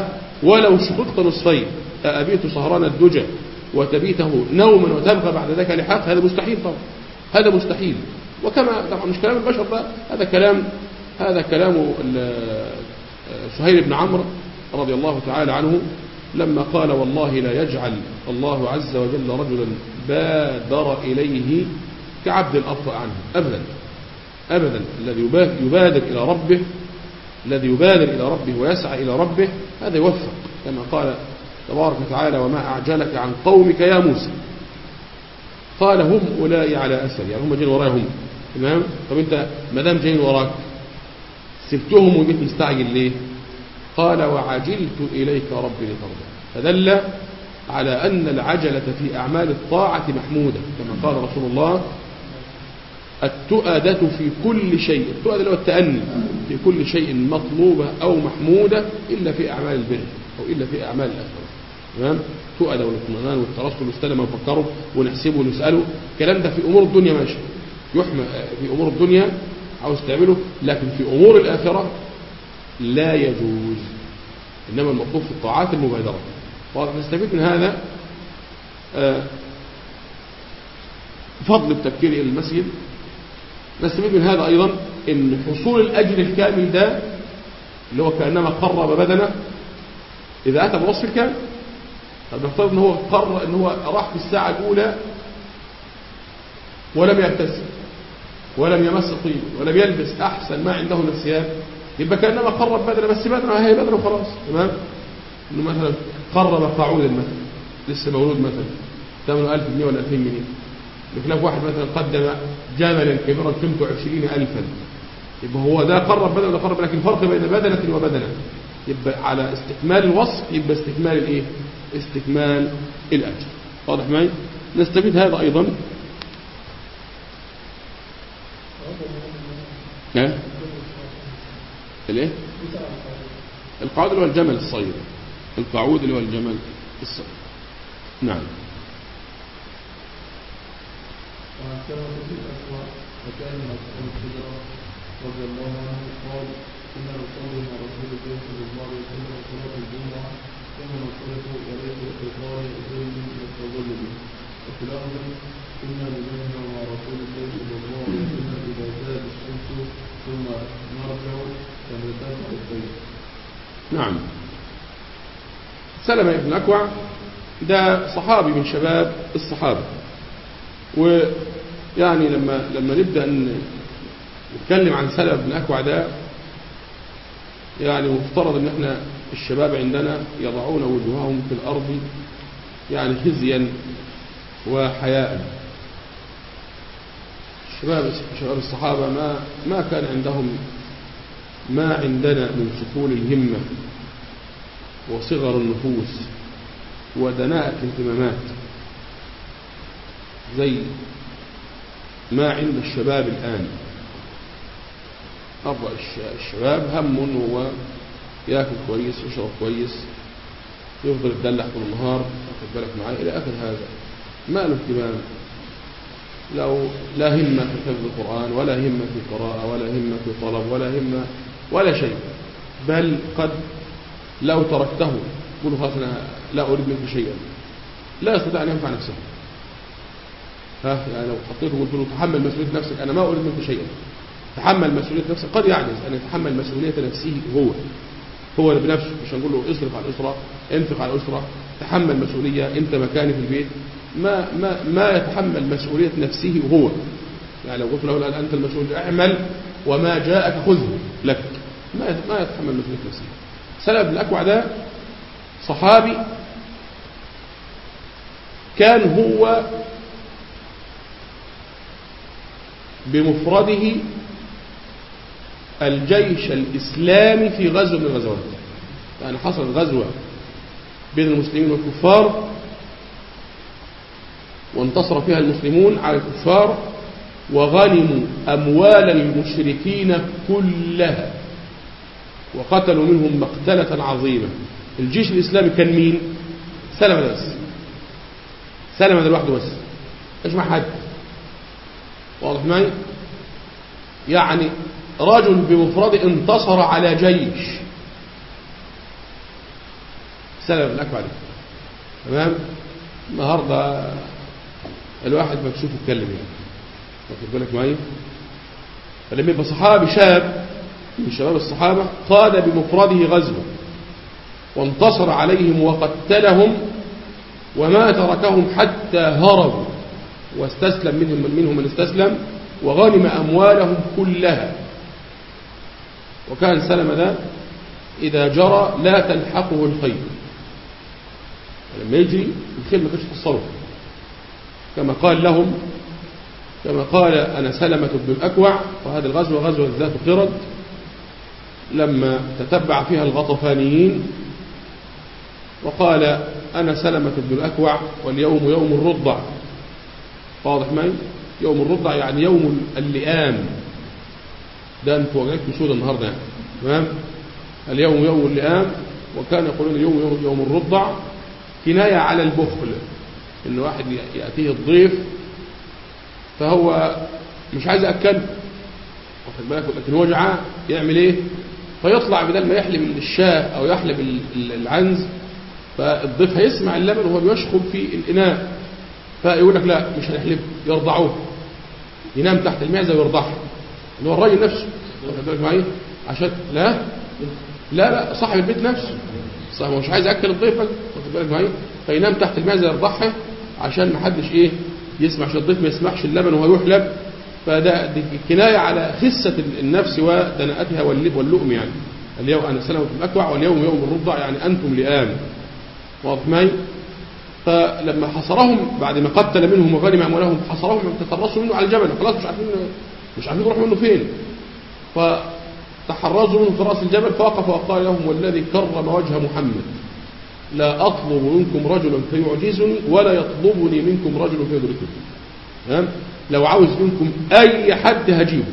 ولو شققت نصفين أأبيت سهران الدجى وتبيته نوما وتبغى بعد ذلك لحاق، هذا مستحيل طبعا، هذا مستحيل. وكما طبعا مش كلام البشر ده، هذا كلام هذا كلام سهيل بن عمرو رضي الله تعالى عنه لما قال والله لا يجعل الله عز وجل رجلا بادر إليه كعبد أبطأ عنه أبدا أبدا. الذي يبادر إلى ربه الذي يبادر إلى ربه ويسعى إلى ربه هذا يوفق، كما قال تبارك وتعالى وما أعجلك عن قومك يا موسى. قال هم أولئك على أثر، يعني هم جايين وراهم. تمام. طب أنت ما دام جايين وراك سبتهم وجيت مستعجل ليه؟ قال وعجلت إليك ربي لترضى. فدل على أن العجلة في أعمال الطاعة محمودة، كما قال رسول الله التؤدة في كل شيء، التؤدة اللي هو التأني في كل شيء مطلوبة أو محمودة إلا في أعمال البر أو إلا في أعمال الآخرة. تمام. تؤدة والاطمئنان والترسل واستلم ونفكره ونحسبه ونسأله، الكلام ده في أمور الدنيا ماشي يحمى، في أمور الدنيا عاوز تعمله، لكن في أمور الآخرة لا يجوز، إنما المطلوب في الطاعات المبادرة. ونستفيد من هذا فضل التبكير إلى المسجد. نستفيد من هذا أيضا إن حصول الأجر الكامل ده اللي هو كأنما قرب بدنه إذا أتى بوصف الكامل. طب نفترض إن هو قرر إن هو راح في الساعة الأولى ولم يبتسم ولم يمس طيب ولم يلبس أحسن ما عنده من الثياب، يبقى كأنما قرب بدنه، بس بدنه هي بدنه خلاص. تمام. إنه مثلا قرب قاعودا مثلا لسه مولود مثلا ثمنه ألف جنيه ولا ألفين جنيه، بخلاف واحد مثلا قدم جملا كبيرا قيمته عشرين ألفا، يبقى هو ده قرب بدنه ولا قرب، لكن فرق بين بدنة وبدنة. يبقى على استكمال الوصف يبقى استكمال الايه؟ استكمال الأجر. واضح معي؟ نستفيد هذا أيضا. ها؟ الايه؟ القعود اللي هو الجمل الصغير، القعود اللي هو الجمل الصغير. نعم. وكان مسعود الخدرة رضي الله عنه قال كنا نصلي مع رسول الله صلى الله عليه وسلم صلاة الجمعة ثم ننصرف وليس اقتضاء ظل نستظل به. وفي الأرض كنا نجمع مع رسول الله صلى الله عليه وسلم إذا زاد الشمس ثم نرجع فنرتفع البيت. نعم. سلمة بن الأكوع ده صحابي من شباب الصحابة، ويعني لما لما نبدأ نتكلم عن سلمة بن الأكوع ده يعني مفترض ان احنا الشباب عندنا يضعون وجوههم في الأرض يعني خزيا وحياء. الشباب شباب الصحابة ما ما كان عندهم ما عندنا من سكون الهمة وصغر النفوس ودناءة الاهتمامات زي ما عند الشباب الآن. أربع الشباب هم هو يأكل كويس ويشرب كويس يفضل يتدلع طول النهار، أخذ بالك معي إلى آخر هذا، ما له اهتمام، لو لا همة في حفظ القرآن ولا همة في قراءة ولا همة في طلب ولا همة ولا شيء، بل قد لو تركته قل خلاص أنا لا أريد منك شيئا لا يستطيع أن ينفع نفسه. ها يعني لو حطيته وقلت له تحمل مسؤولية نفسك أنا ما أريد منك شيئا، تحمل مسؤولية نفسك، قد يعجز أن يتحمل مسؤولية نفسه هو هو بنفسه، مش هنقول له اصرف على الأسرة انفق على الأسرة تحمل مسؤولية أنت مكاني في البيت، ما ما ما يتحمل مسؤولية نفسه هو. يعني لو قلت له الآن أنت المسؤول اعمل وما جاءك خذه لك، ما ما يتحمل مسؤولية نفسه. سلمة بن الأكوع ده صحابي كان هو بمفرده الجيش الإسلامي في غزوة من الغزوات، يعني حصل غزوة بين المسلمين والكفار وانتصر فيها المسلمون على الكفار وغنموا أموال المشركين كلها وقتلوا منهم مقتلة عظيمة. الجيش الإسلامي كان مين؟ سلمة ده بس، سلمة ده لوحده بس، مش مع حد. واضح معي؟ يعني رجل بمفرده انتصر على جيش سلمة بن الأكوع دي. تمام. النهارده الواحد مكسوف يتكلم يعني، واخد بالك معايا؟ فلما يبقى صحابي شاب من شباب الصحابة قاد بمفرده غزوة وانتصر عليهم وقتلهم وما تركهم حتى هربوا، واستسلم منهم منهم من استسلم، وغنم أموالهم كلها. وكان سلمة ده إذا جرى لا تلحقه الخيل، لما يجري الخيل ما كانش تصرف، كما قال لهم، كما قال أنا سلمة بن الأكوع. وهذه الغزوة غزوة ذات قرد لما تتبع فيها الغطفانيين، وقال أنا سلمة بن الأكوع واليوم يوم الرضع. واضح معي؟ يوم الرضع يعني يوم اللئام، ده انتوا وجدتوا سودة النهارده يعني. تمام. اليوم يوم اللئام، وكان يقولون اليوم يوم, يوم الرضع كناية على البخل، إن واحد يأتيه الضيف فهو مش عايز أكله، واخد بالك، لكن هو جعان يعمل إيه؟ فيطلع بدل ما يحلب الشاه أو يحلب العنز، فالضيف هيسمع اللبن وهو بيشخب في الإناء، فيقول لك لا مش هنحلبه، يرضعوه، ينام تحت المعزة ويرضعها، اللي هو الراجل نفسه، واخد بالك معايا؟ عشان لا لا لا صاحب البيت نفسه، صاحب مش عايز يأكل الضيف، واخد بالك معايا؟ فينام تحت المعزة يرضعها عشان ما حدش ايه يسمع، عشان الضيف ما يسمعش اللبن وهو يحلب. فده كناية على خسة النفس ودناءتها واللؤم يعني. اليوم أنا سلمة بن الأكوع واليوم يوم الرضع يعني أنتم لئام. واضح معي؟ فلما حصرهم بعد ما قتل منهم وغنم أموالهم حصرهم تترصوا منه على الجبل، خلاص مش عارفين مش عارفين يروحوا منه فين، فتحرزوا منه في رأس الجبل، فوقف وقال لهم والذي كرم وجه محمد لا أطلب منكم رجلا فيعجزني ولا يطلبني منكم رجل فيدركني. تمام؟ لو عاوز منكم أي حد هجيبه،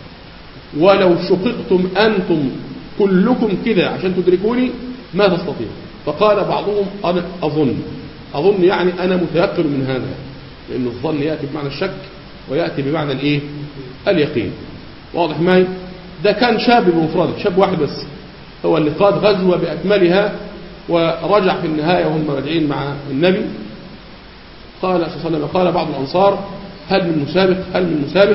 ولو شققتم أنتم كلكم كذا عشان تدركوني ما تستطيع. فقال بعضهم أنا أظن أظن يعني أنا متيقن من هذا، لأن الظن يأتي بمعنى الشك ويأتي بمعنى الإيه؟ اليقين. واضح معي؟ ده كان شاب بمفرده، شاب واحد بس هو اللي قاد غزوة بأكملها ورجع في النهاية وهم راجعين مع النبي. قال صلى الله عليه وسلم قال بعض الأنصار هل من مسابق هل من مسابق،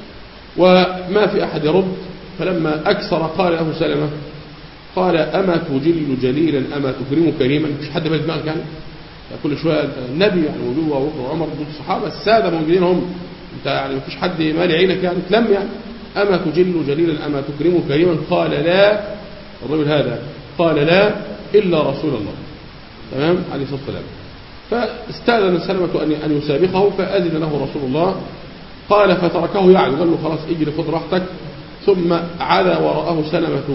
وما في أحد يرد. فلما أكثر قال له سلمة قال أما تجل جليلا أما تكرم كريما. مش حد بالك دماغك يعني، كل شوية النبي يعني موجود وأبو بكر وعمر ضد الصحابة السادة موجودين هم، أنت يعني ما فيش حد مالي عينك يعني تلم يعني. أما تجل جليلا أما تكرم كريما. قال لا، الرجل هذا قال لا إلا رسول الله. تمام عليه الصلاة والسلام. فاستأذن سلمة أن يسابقه فأذن له رسول الله. قال فتركه يعني، قال له خلاص اجري خذ راحتك. ثم عدا وراءه سلمة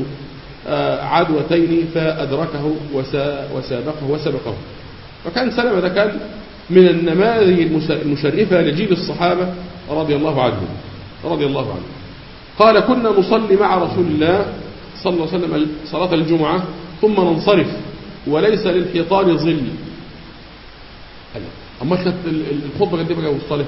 عدوتين فأدركه وسابقه وسبقه. فكان سلمة ده كان من النماذج المشرفة لجيل الصحابة رضي الله عنهم رضي الله عنهم. قال كنا نصلي مع رسول الله صلى الله عليه وسلم صلاة الجمعة ثم ننصرف وليس للحيطان ظل. أما كانت الخطبة قد ايه بقى والصلاة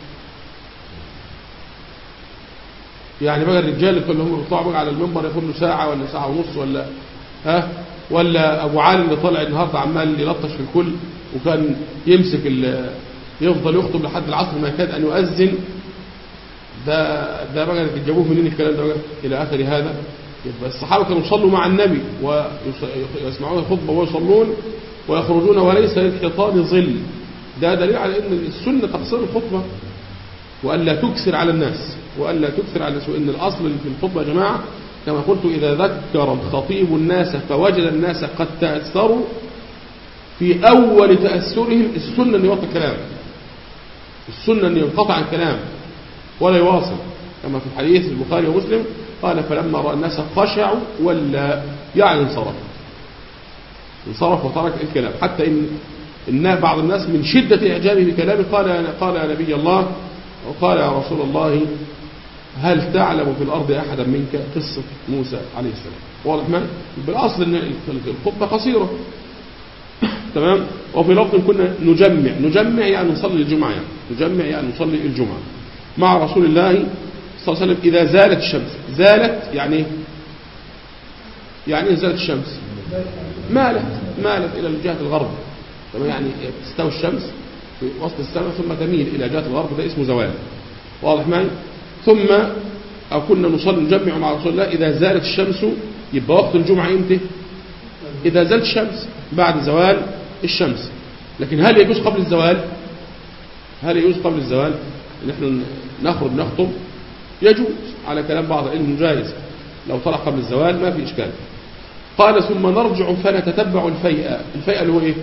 يعني بقى الرجال اللي هم بيطلعوا بقى على المنبر ياخد له ساعة ولا ساعة ونص ولا ها، ولا أبو علي اللي طالع النهارده عمال يلطش في الكل وكان يمسك يفضل يخطب لحد العصر ما يكاد أن يؤذن. ده ده بقى جابوه منين الكلام ده بقى إلى آخر هذا. يبقى الصحابة كانوا يصلوا مع النبي ويسمعون الخطبة ويصلون ويخرجون وليس للحيطان ظل. ده دليل على أن السنة تقصير الخطبة وألا تكثر على الناس وألا تكثر على الناس. وإن الأصل في الخطبة يا جماعة كما قلت إذا ذكر الخطيب الناس فوجد الناس قد تأثروا في أول تأثرهم السنة أن يوطي الكلام، السنة أن ينقطع الكلام ولا يواصل، كما في الحديث البخاري ومسلم قال فلما رأى الناس خشعوا ولا يعني انصرف انصرف وترك الكلام. حتى إن إن بعض الناس من شدة إعجابه بكلامه قال قال يا نبي الله وقال يا رسول الله هل تعلم في الأرض أحدا منك؟ قصة موسى عليه السلام. واضح ما بالأصل أن الخطبة قصيرة. تمام. وفي لفظ كنا نجمع نجمع يعني نصلي الجمعة يعني نجمع يعني نصلي الجمعة مع رسول الله صلى الله عليه وسلم إذا زالت الشمس. زالت يعني يعني زالت الشمس مالت مالت إلى جهة الغرب، تمام، يعني تستوي الشمس في وسط السماء ثم تميل إلى جهة الغرب، ده اسمه زوال. واضح معي؟ ثم أو كنا نصلي نجمع مع رسول الله إذا زالت الشمس، يبقى وقت الجمعة إمتى؟ إذا زالت الشمس، بعد زوال الشمس. لكن هل يجوز قبل الزوال؟ هل يجوز قبل الزوال نحن نخرج نخطب؟ يجوز على كلام بعض العلم جائز لو طلع قبل الزوال ما في إشكال. قال ثم نرجع فنتتبع الفيئة. الفيئة اللي هو إيه؟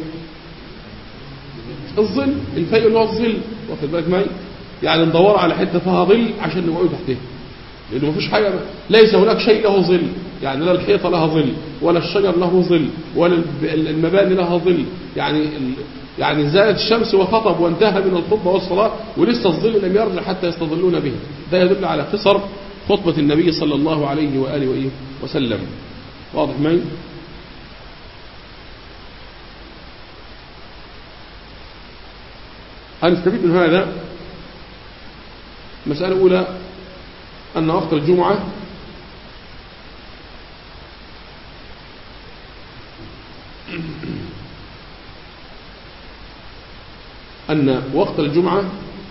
الظل. الفيئة اللي هو الظل، واخد بالك معي؟ يعني ندور على حتة فيها ظل عشان نقعد تحتها، لأنه ما فيش حاجة، ليس هناك شيء له ظل، يعني لا الحيطة لها ظل ولا الشجر له ظل ولا المباني لها ظل، يعني يعني زالت الشمس وخطب وانتهى من الخطبة والصلاة ولسه الظل لم يرجع حتى يستظلون به. ده يدل على قصر خطبة النبي صلى الله عليه وآله وسلم. واضح معي؟ هنستفيد من هذا مسألة أولى أن وقت الجمعة أن وقت الجمعة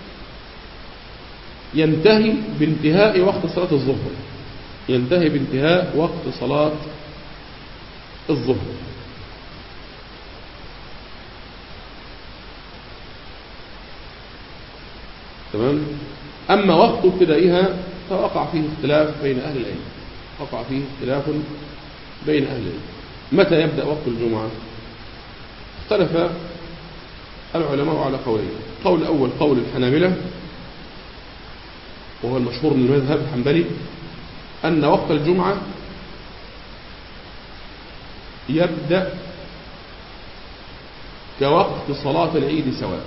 ينتهي بانتهاء وقت صلاة الظهر، ينتهي بانتهاء وقت صلاة الظهر. تمام. أما وقت ابتدائها فوقع فيه اختلاف بين أهل العلم، وقع فيه اختلاف بين أهل العلم. متى يبدأ وقت الجمعة؟ اختلف العلماء على قولين. قول الأول قول الحنابلة وهو المشهور من المذهب الحنبلي، أن وقت الجمعة يبدأ كوقت صلاة العيد سواء.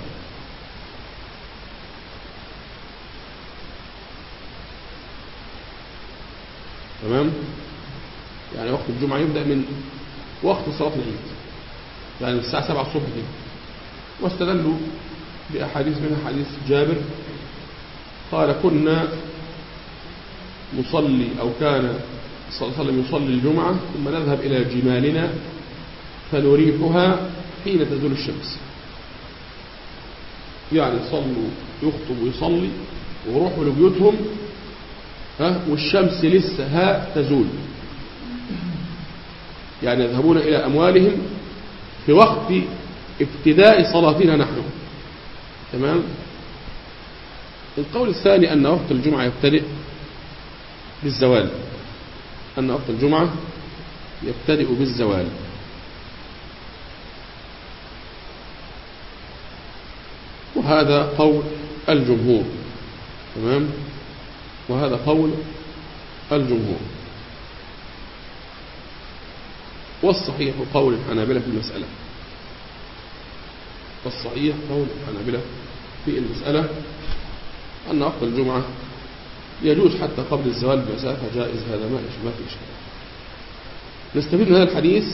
تمام. يعني وقت الجمعة يبدأ من وقت صلاة العيد، يعني الساعة سبعة الصبح كده. واستدلوا بأحاديث منها حديث جابر قال كنا نصلي أو كان صلى الله عليه وسلم يصلي الجمعة ثم نذهب إلى جمالنا فنريحها حين تزول الشمس. يعني يصلوا يخطب ويصلي ويروحوا لبيوتهم ها والشمس لسه ها تزول، يعني يذهبون إلى أموالهم في وقت ابتداء صلاتنا نحن. تمام. القول الثاني أن وقت الجمعة يبتدئ بالزوال، أن وقت الجمعة يبتدئ بالزوال. وهذا قول الجمهور. تمام. وهذا قول الجمهور. والصحيح قول الحنابلة في المسألة، والصحيح قول الحنابلة في المسألة أن وقت الجمعة يجوز حتى قبل الزوال بمسافة جائز، هذا ما في إشكال. نستفيد من هذا الحديث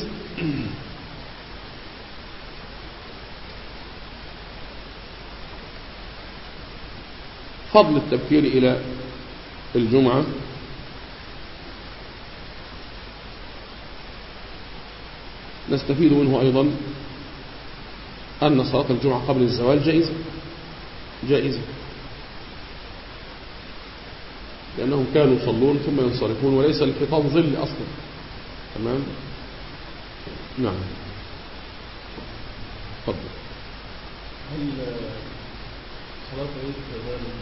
فضل التبكير إلى الجمعة، نستفيد منه أيضا أن صلاة الجمعة قبل الزوال جائزة جائزة لأنهم كانوا يصلون ثم ينصرفون وليس الخطاب ظل أصلا. تمام. نعم. تفضل. هل صلاة العيد كذلك؟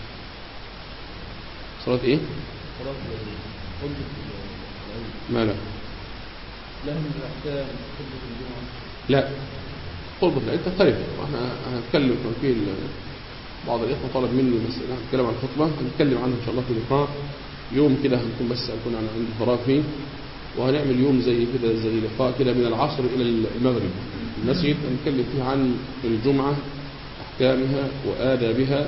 صلاة إيه؟ صلاة العيد خطبة العيد ما لا لها من الأحكام خطبة الجمعة؟ لا، خطبة العيد تختلف. احنا هنتكلم في بعض الإخوة طلب مني بس هنتكلم عن الخطبة، هنتكلم عنها إن شاء الله في لقاء يوم كده، هنكون بس هنكون عن عند فراغ فيه، وهنعمل يوم زي كده زي لقاء كده من العصر إلى المغرب المسجد، هنتكلم فيه عن الجمعة أحكامها وآدابها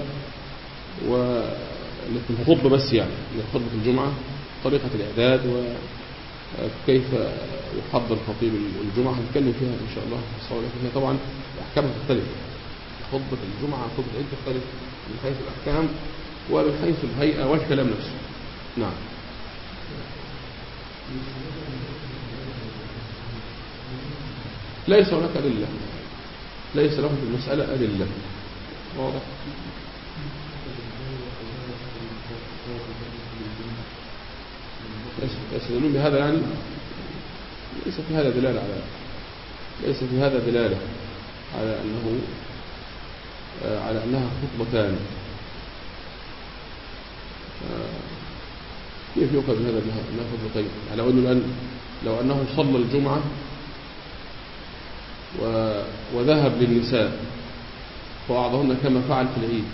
والخطبة بس، يعني خطبة الجمعة طريقة الإعداد وكيف يحضر خطيب الجمعة، هنتكلم فيها إن شاء الله. فيها طبعا أحكامها تختلف، خطبة الجمعة خطبة العيد تختلف من حيث الأحكام ومن حيث الهيئة والكلام نفسه. نعم. ليس هناك أدلة، ليس لهم في المسألة أدلة. واضح؟ يستدلون بهذا يعني ليس في هذا دلالة على ليس في هذا دلالة على أنه على أنها خطبتان. كيف يؤخذ من هذا أنها خطبتين؟ على أنه الآن لو أنه صلى الجمعة وذهب للنساء وأعضهن كما فعل في العيد،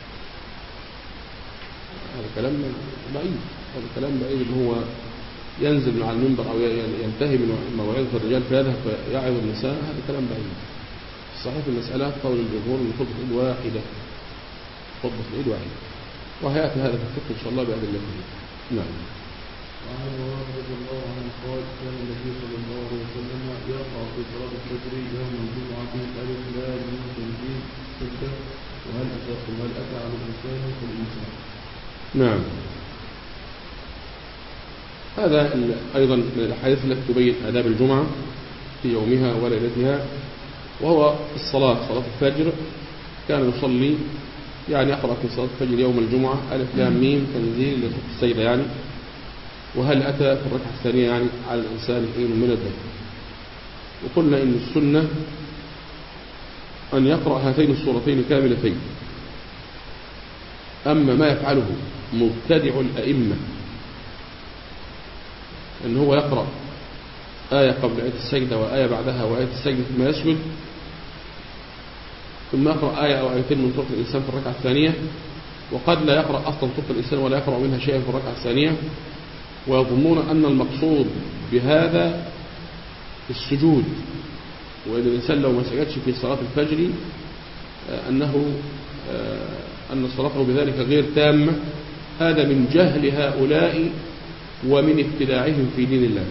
هذا كلام بعيد، هذا كلام بعيد اللي هو ينزل من على المنبر أو ينتهي من موعظة الرجال فيذهب فيعظ النساء، هذا كلام بعيد. الصحيح في المسألة قول الجمهور من خطبة العيد واحدة، خطبة العيد واحدة، وهيأتي هذا في الفقه إن شاء الله بأدلته. نعم. وعن عمر رضي الله عنه قال كان النبي صلى الله عليه وسلم يقع في صلاة الفجر يوم الجمعة ألف لام ميم تنزيل سجدة وهل أتى وهل أتى على الإنسان كالإنسان. نعم. هذا أيضا من الأحاديث التي تبين آداب الجمعة في يومها وليلتها، وهو الصلاة، صلاة الفجر كان يصلي يعني يقرأ في صلاة الفجر يوم الجمعة ألف لام ميم تنزيل لسورة السجدة يعني، وهل أتى في الركعة الثانية يعني على الإنسان حين من الذكر. وقلنا إن السنة أن يقرأ هاتين السورتين كاملتين. أما ما يفعله مبتدع الأئمة أن هو يقرأ آية قبل آية السجدة وآية بعدها وآية السجدة ثم يسجد، ثم يقرأ آية أو آيتين من سورة الإنسان في الركعة الثانية، وقد لا يقرأ أصلا سورة الإنسان ولا يقرأ منها شيئا في الركعة الثانية، ويظنون أن المقصود بهذا السجود، وإن الإنسان لو ما سجدش في صلاة الفجر أنه أن صلاته بذلك غير تامة. هذا من جهل هؤلاء ومن ابتداعهم في دين الله.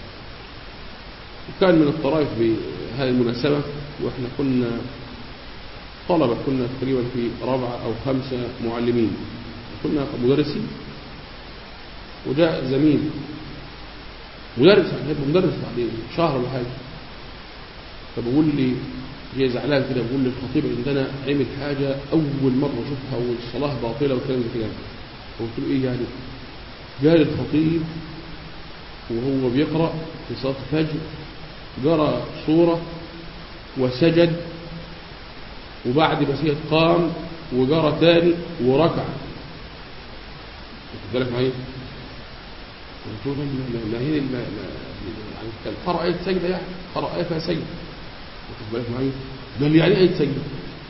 وكان من الطرائف بهذه المناسبة، وإحنا كنا طلبة، كنا تقريبا في رابعة أو خمسة معلمين، كنا مدرسين، وجاء زميل مدرس مدرس بعد شهر ولا حاجة، فبقول لي جاي زعلان كده، بقول لي الخطيب عندنا عمل حاجة أول مرة أشوفها والصلاة باطلة والكلام ده كده. قلت له إيه يعني؟ جاء الخطيب وهو بيقرأ في صلاة الفجر قرأ سورة وسجد، وبعد بسيط قام وقرأ تاني وركع. قلت لك معي قلت له ما هي يعني كان قرأ آية سجدة، يعني قرأ آية فيها سجدة. قلت بالك معي؟ قال لي يعني آية سجدة؟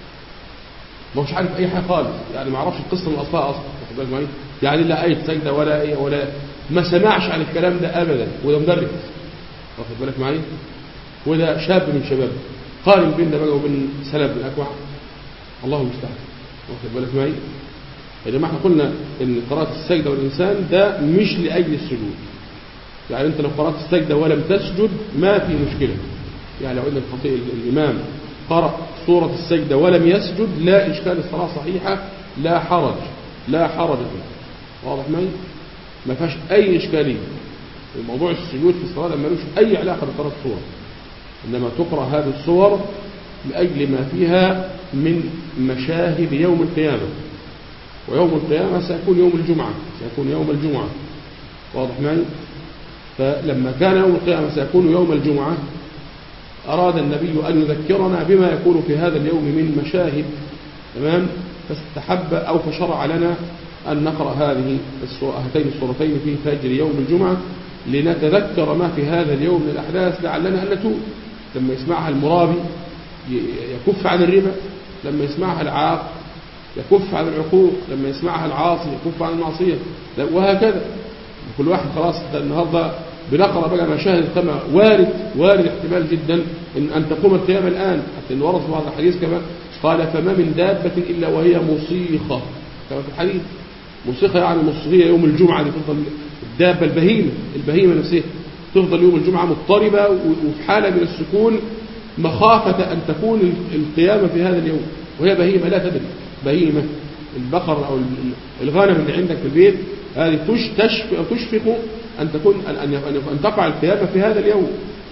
ما هوش عارف أي حاجة خالص، يعني ما عرفش القصة من أصلها أصلا. قلت بالك معي؟ يعني لا آية سجدة ولا أي ولا ما سمعش عن الكلام ده أبدا، وده مدرس. واخد بالك معي؟ وده شاب من شباب، قارن بيننا بقى وبين سلف من أكوع، الله المستعان. واخد بالك معي؟ يا جماعة احنا قلنا ان قراءة السجدة والإنسان ده مش لأجل السجود، يعني انت لو قرأت السجدة ولم تسجد ما في مشكلة، يعني لو ان الخطيب الإمام قرأ سورة السجدة ولم يسجد لا إشكال، الصلاة صحيحة لا حرج، لا حرج فيه. واضح معي؟ ما فيهاش أي إشكالية. الموضوع السجود في الصلاة ما لوش أي علاقة بقراءة السورة، إنما تقرأ هذه الصور لأجل ما فيها من مشاهد يوم القيامة، ويوم القيامة سيكون يوم الجمعة، سيكون يوم الجمعة. واضح معي؟ فلما كان يوم القيامة سيكون يوم الجمعة أراد النبي أن يذكرنا بما يكون في هذا اليوم من مشاهد، تمام؟ فاستحب أو فشرع لنا أن نقرأ هذه هاتين السورتين في فجر يوم الجمعة لنتذكر ما في هذا اليوم من الأحداث لعلنا أن نتوب. لما يسمعها المرابي يكف عن الربا، لما يسمعها العاق يكف عن العقوق، لما يسمعها العاصي يكف عن المعصية، وهكذا. كل واحد خلاص النهاردة بنقرأ بقى مشاهد كما وارد وارد احتمال جدا إن, أن تقوم القيامة الآن، حتى إن ورد في بعض الحديث كما قال فما من دابة إلا وهي مصيخة، كما في الحديث مصيخة يعني مصيخية يوم الجمعة، دي تفضل الدابة البهيمة البهيمة نفسها تفضل يوم الجمعة مضطربة وفي حالة من السكون مخافة أن تكون القيامة في هذا اليوم، وهي بهيمة لا تدري، بهيمة البقر أو الغنم اللي عندك في البيت هذه تشفق أن تكون أن, أن, أن تقع القيامة في هذا اليوم.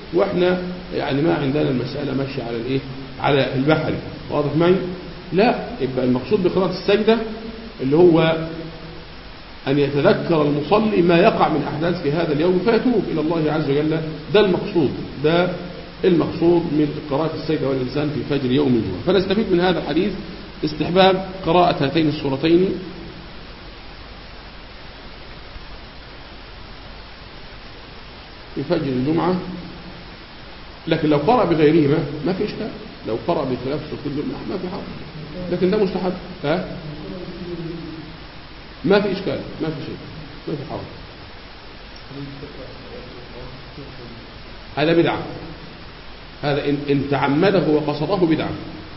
وإحنا يعني ما عندنا المسألة ماشية على الإيه على البحر. واضح معي؟ لا، يبقى المقصود بقراءة السجدة اللي هو أن يتذكر المصلي ما يقع من أحداث في هذا اليوم فيتوب إلى الله عز وجل. ده المقصود، ده المقصود من قراءة السجدة والإنسان في فجر يوم الجمعة. فنستفيد من هذا الحديث استحباب قراءة هاتين السورتين في فجر الجمعة، لكن لو قرأ بغيرهما ما في إشكال، لو قرأ بخلاف سورة الجمعة ما في حرج، لكن ده مستحب. ها؟ ما في إشكال، ما في شيء، ما في حرج. هذا بدعة، هذا إن, إن تعمده وقصده بدعة.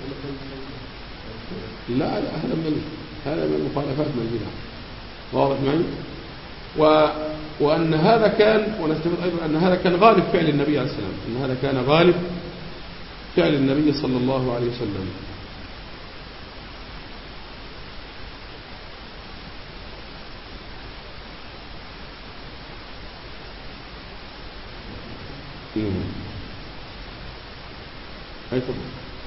لا لا، هذا من هذا من المخالفات من البدعة. واضح معي؟ و وأن هذا كان، ونستفيد أيضا أن هذا كان غالب فعل النبي عليه السلام، أن هذا كان غالب فعل النبي صلى الله عليه وسلم. هاي تفضل.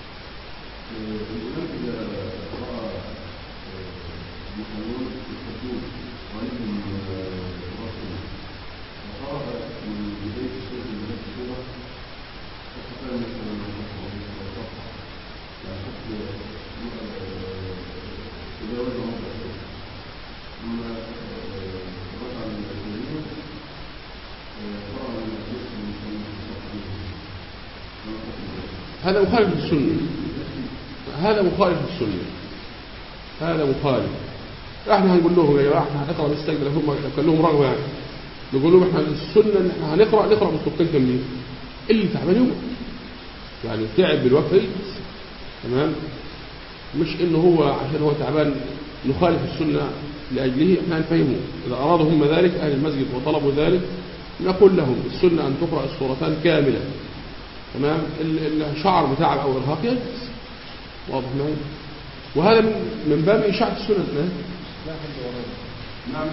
هذا مخالف للسنة، هذا مخالف للسنة، هذا مخالف. احنا هنقول لهم يا جماعه احنا هنقرا بالسجدة، هم كان لهم رغبه يعني، نقول لهم احنا السنة ان احنا هنقرا نقرا بالسورتين كاملين، اللي تعبان يوم يعني تعب بالوقت، تمام، مش انه هو عشان هو تعبان نخالف السنة لاجله. احنا هنفهمه اذا ارادوا هم ذلك اهل المسجد وطلبوا ذلك نقول لهم السنة ان تقرا السورتان كاملة، تمام. الشعر بتاع او الارهاق يجلس. واضح معي؟ وهذا من باب اشاعه السنن. لا نعم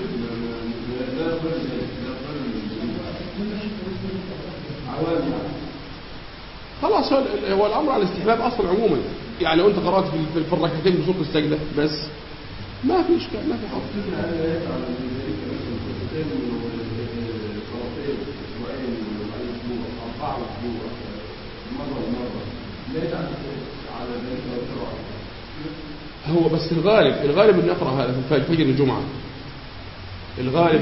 خلاص، هو الامر على الاستحباب اصلا عموما، يعني لو انت قرات في الركعتين بسوره السجده بس ما في اشكال، ما في حرج. هو بس الغالب الغالب ان يقرأ هذا في فجر الجمعة، الغالب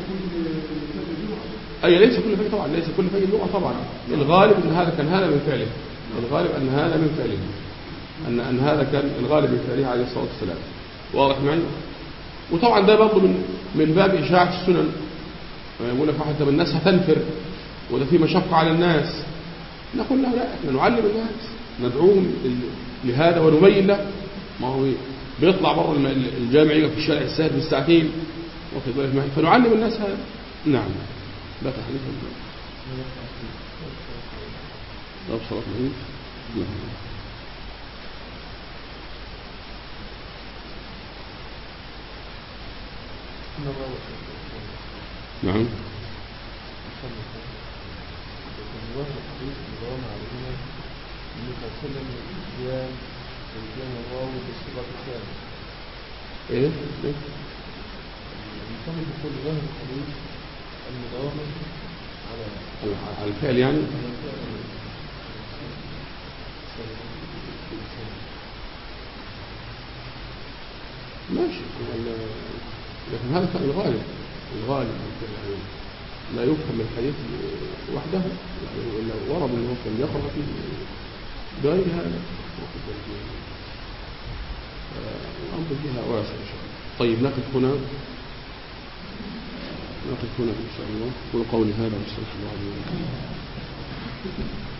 أي ليس كل فجر طبعا، ليس كل فجر الجمعة طبعا، الغالب ان هذا كان هذا من فعله، الغالب ان هذا من فعله، ان ان هذا كان الغالب من فعله عليه الصلاة والسلام. واضح معي؟ وطبعا ده برضه من من باب إشاعة السنن. يقول لك حتى الناس هتنفر وده في مشقة على الناس، نقول له لا، احنا نعلم الناس، ندعوهم لهذا ونبين له. ما هو بيطلع بره الجامع يقف في الشارع السهل بالساعتين، واخد بالك معي، فنعلم الناس هذا. نعم لا تحديث الله صلاة العيد. نعم ايه ايه يصلي بكل ظاهر الحديث المداومة على على الفعل يعني. ماشي، لكن هذا كان الغالب، الغالب يعني لا يفهم الحديث وحده، يعني ورد انه كان يقرأ فيه بغير هذا. الأمر فيها واسع إن شاء الله. طيب نقف هنا، نقف هنا إن شاء الله. قولوا قولي هذا واستغفر الله لي ولكم.